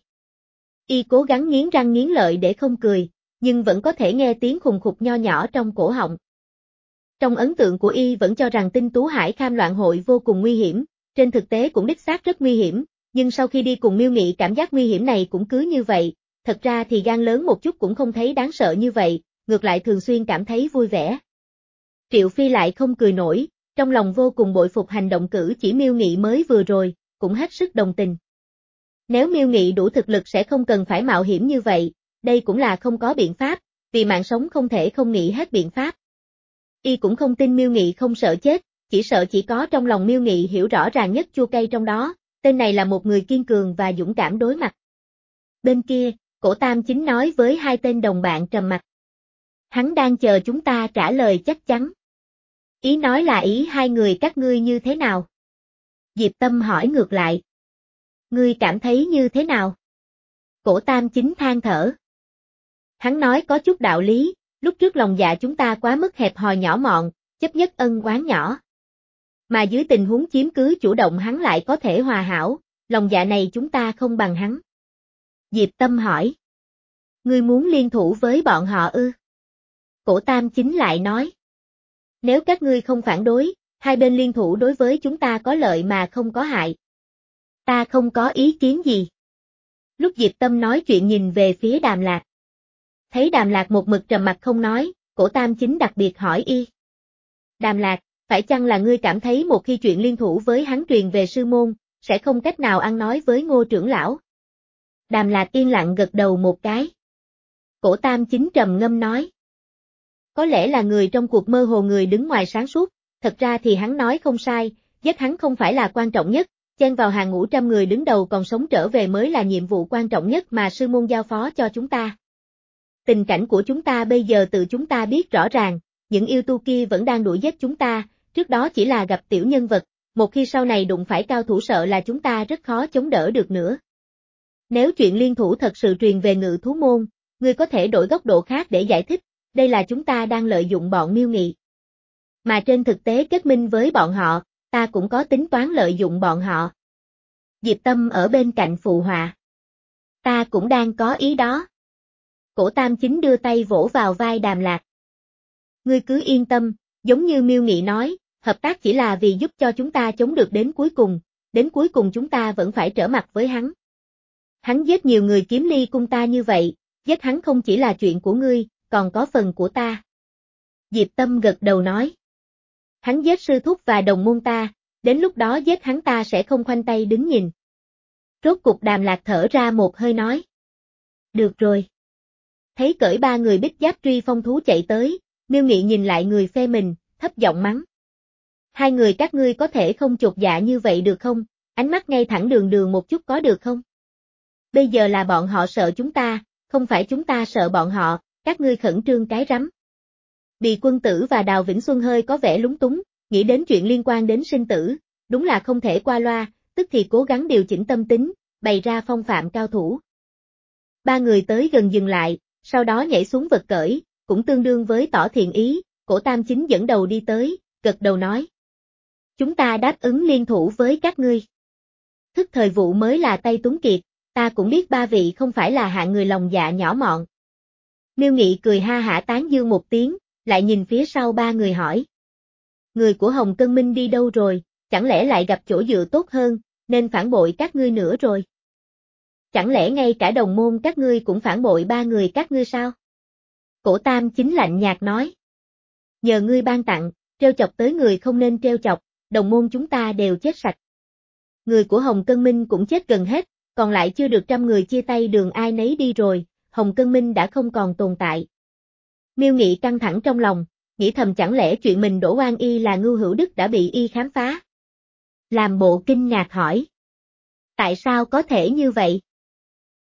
Y cố gắng nghiến răng nghiến lợi để không cười, nhưng vẫn có thể nghe tiếng khùng khục nho nhỏ trong cổ họng. Trong ấn tượng của y vẫn cho rằng Tinh Tú Hải Kham Loạn Hội vô cùng nguy hiểm, trên thực tế cũng đích xác rất nguy hiểm, nhưng sau khi đi cùng Miêu Nghị cảm giác nguy hiểm này cũng cứ như vậy, thật ra thì gan lớn một chút cũng không thấy đáng sợ như vậy, ngược lại thường xuyên cảm thấy vui vẻ. Triệu Phi lại không cười nổi, trong lòng vô cùng bội phục hành động cử chỉ Miêu Nghị mới vừa rồi, cũng hết sức đồng tình. Nếu Miêu Nghị đủ thực lực sẽ không cần phải mạo hiểm như vậy, đây cũng là không có biện pháp, vì mạng sống không thể không nghĩ hết biện pháp. Y cũng không tin Miêu Nghị không sợ chết, chỉ sợ chỉ có trong lòng Miêu Nghị hiểu rõ ràng nhất chua cay trong đó, tên này là một người kiên cường và dũng cảm đối mặt. Bên kia, Cổ Tam Chính nói với hai tên đồng bạn trầm mặc. Hắn đang chờ chúng ta trả lời chắc chắn. Ý nói là ý hai người các ngươi như thế nào? Diệp Tâm hỏi ngược lại. Ngươi cảm thấy như thế nào? Cổ Tam Chính than thở. Hắn nói có chút đạo lý, lúc trước lòng dạ chúng ta quá mức hẹp hòi nhỏ mọn, chấp nhất ân oán nhỏ. Mà dưới tình huống chiếm cứ chủ động hắn lại có thể hòa hảo, lòng dạ này chúng ta không bằng hắn. Diệp Tâm hỏi. Ngươi muốn liên thủ với bọn họ ư? Cổ Tam Chính lại nói. Nếu các ngươi không phản đối, hai bên liên thủ đối với chúng ta có lợi mà không có hại. Ta không có ý kiến gì. Lúc Diệp Tâm nói chuyện nhìn về phía Đàm Lạc. Thấy Đàm Lạc một mực trầm mặt không nói, Cổ Tam Chính đặc biệt hỏi y. Đàm Lạc, phải chăng là ngươi cảm thấy một khi chuyện liên thủ với hắn truyền về sư môn, sẽ không cách nào ăn nói với Ngô trưởng lão? Đàm Lạc yên lặng gật đầu một cái. Cổ Tam Chính trầm ngâm nói. Có lẽ là người trong cuộc mơ hồ người đứng ngoài sáng suốt, thật ra thì hắn nói không sai, giết hắn không phải là quan trọng nhất, chen vào hàng ngũ trăm người đứng đầu còn sống trở về mới là nhiệm vụ quan trọng nhất mà sư môn giao phó cho chúng ta. Tình cảnh của chúng ta bây giờ tự chúng ta biết rõ ràng, những yêu tu kia vẫn đang đuổi giết chúng ta, trước đó chỉ là gặp tiểu nhân vật, một khi sau này đụng phải cao thủ sợ là chúng ta rất khó chống đỡ được nữa. Nếu chuyện liên thủ thật sự truyền về Ngự thú môn, ngươi có thể đổi góc độ khác để giải thích, đây là chúng ta đang lợi dụng bọn Miêu Nghị. Mà trên thực tế kết minh với bọn họ, ta cũng có tính toán lợi dụng bọn họ. Diệp Tâm ở bên cạnh phụ họa. Ta cũng đang có ý đó. Cổ Tam Chính đưa tay vỗ vào vai Đàm Lạc. Ngươi cứ yên tâm, giống như Miêu Nghị nói, hợp tác chỉ là vì giúp cho chúng ta chống được đến cuối cùng, đến cuối cùng chúng ta vẫn phải trở mặt với hắn. Hắn giết nhiều người Kiếm Ly cung ta như vậy, giết hắn không chỉ là chuyện của ngươi, còn có phần của ta. Diệp Tâm gật đầu nói. Hắn giết sư thúc và đồng môn ta, đến lúc đó giết hắn ta sẽ không khoanh tay đứng nhìn. Rốt cục Đàm Lạc thở ra một hơi nói. Được rồi. Thấy cởi ba người bích giáp truy phong thú chạy tới, Miêu Nghị nhìn lại người phe mình, thấp giọng mắng. Hai người các ngươi có thể không chột dạ như vậy được không, ánh mắt ngay thẳng đường đường một chút có được không? Bây giờ là bọn họ sợ chúng ta, không phải chúng ta sợ bọn họ, các ngươi khẩn trương cái rắm. Bì Quân Tử và Đào Vĩnh Xuân hơi có vẻ lúng túng, nghĩ đến chuyện liên quan đến sinh tử, đúng là không thể qua loa, tức thì cố gắng điều chỉnh tâm tính, bày ra phong phạm cao thủ. Ba người tới gần dừng lại, sau đó nhảy xuống vật cởi, cũng tương đương với tỏ thiện ý, Cổ Tam Chính dẫn đầu đi tới, gật đầu nói. Chúng ta đáp ứng liên thủ với các ngươi. Thức thời vụ mới là tay Tuấn Kiệt, ta cũng biết ba vị không phải là hạng người lòng dạ nhỏ mọn. Miêu Nghị cười ha hả tán dương một tiếng, lại nhìn phía sau ba người hỏi. Người của Hồng Cân Minh đi đâu rồi, chẳng lẽ lại gặp chỗ dựa tốt hơn, nên phản bội các ngươi nữa rồi? Chẳng lẽ ngay cả đồng môn các ngươi cũng phản bội ba người các ngươi sao? Cổ Tam Chính lạnh nhạt nói. Nhờ ngươi ban tặng, treo chọc tới người không nên treo chọc, đồng môn chúng ta đều chết sạch. Người của Hồng Cân Minh cũng chết gần hết, còn lại chưa được trăm người chia tay đường ai nấy đi rồi, Hồng Cân Minh đã không còn tồn tại. Miêu Nghị căng thẳng trong lòng, nghĩ thầm chẳng lẽ chuyện mình đổ oan y là Ngưu Hữu Đức đã bị y khám phá. Làm bộ kinh ngạc hỏi. Tại sao có thể như vậy?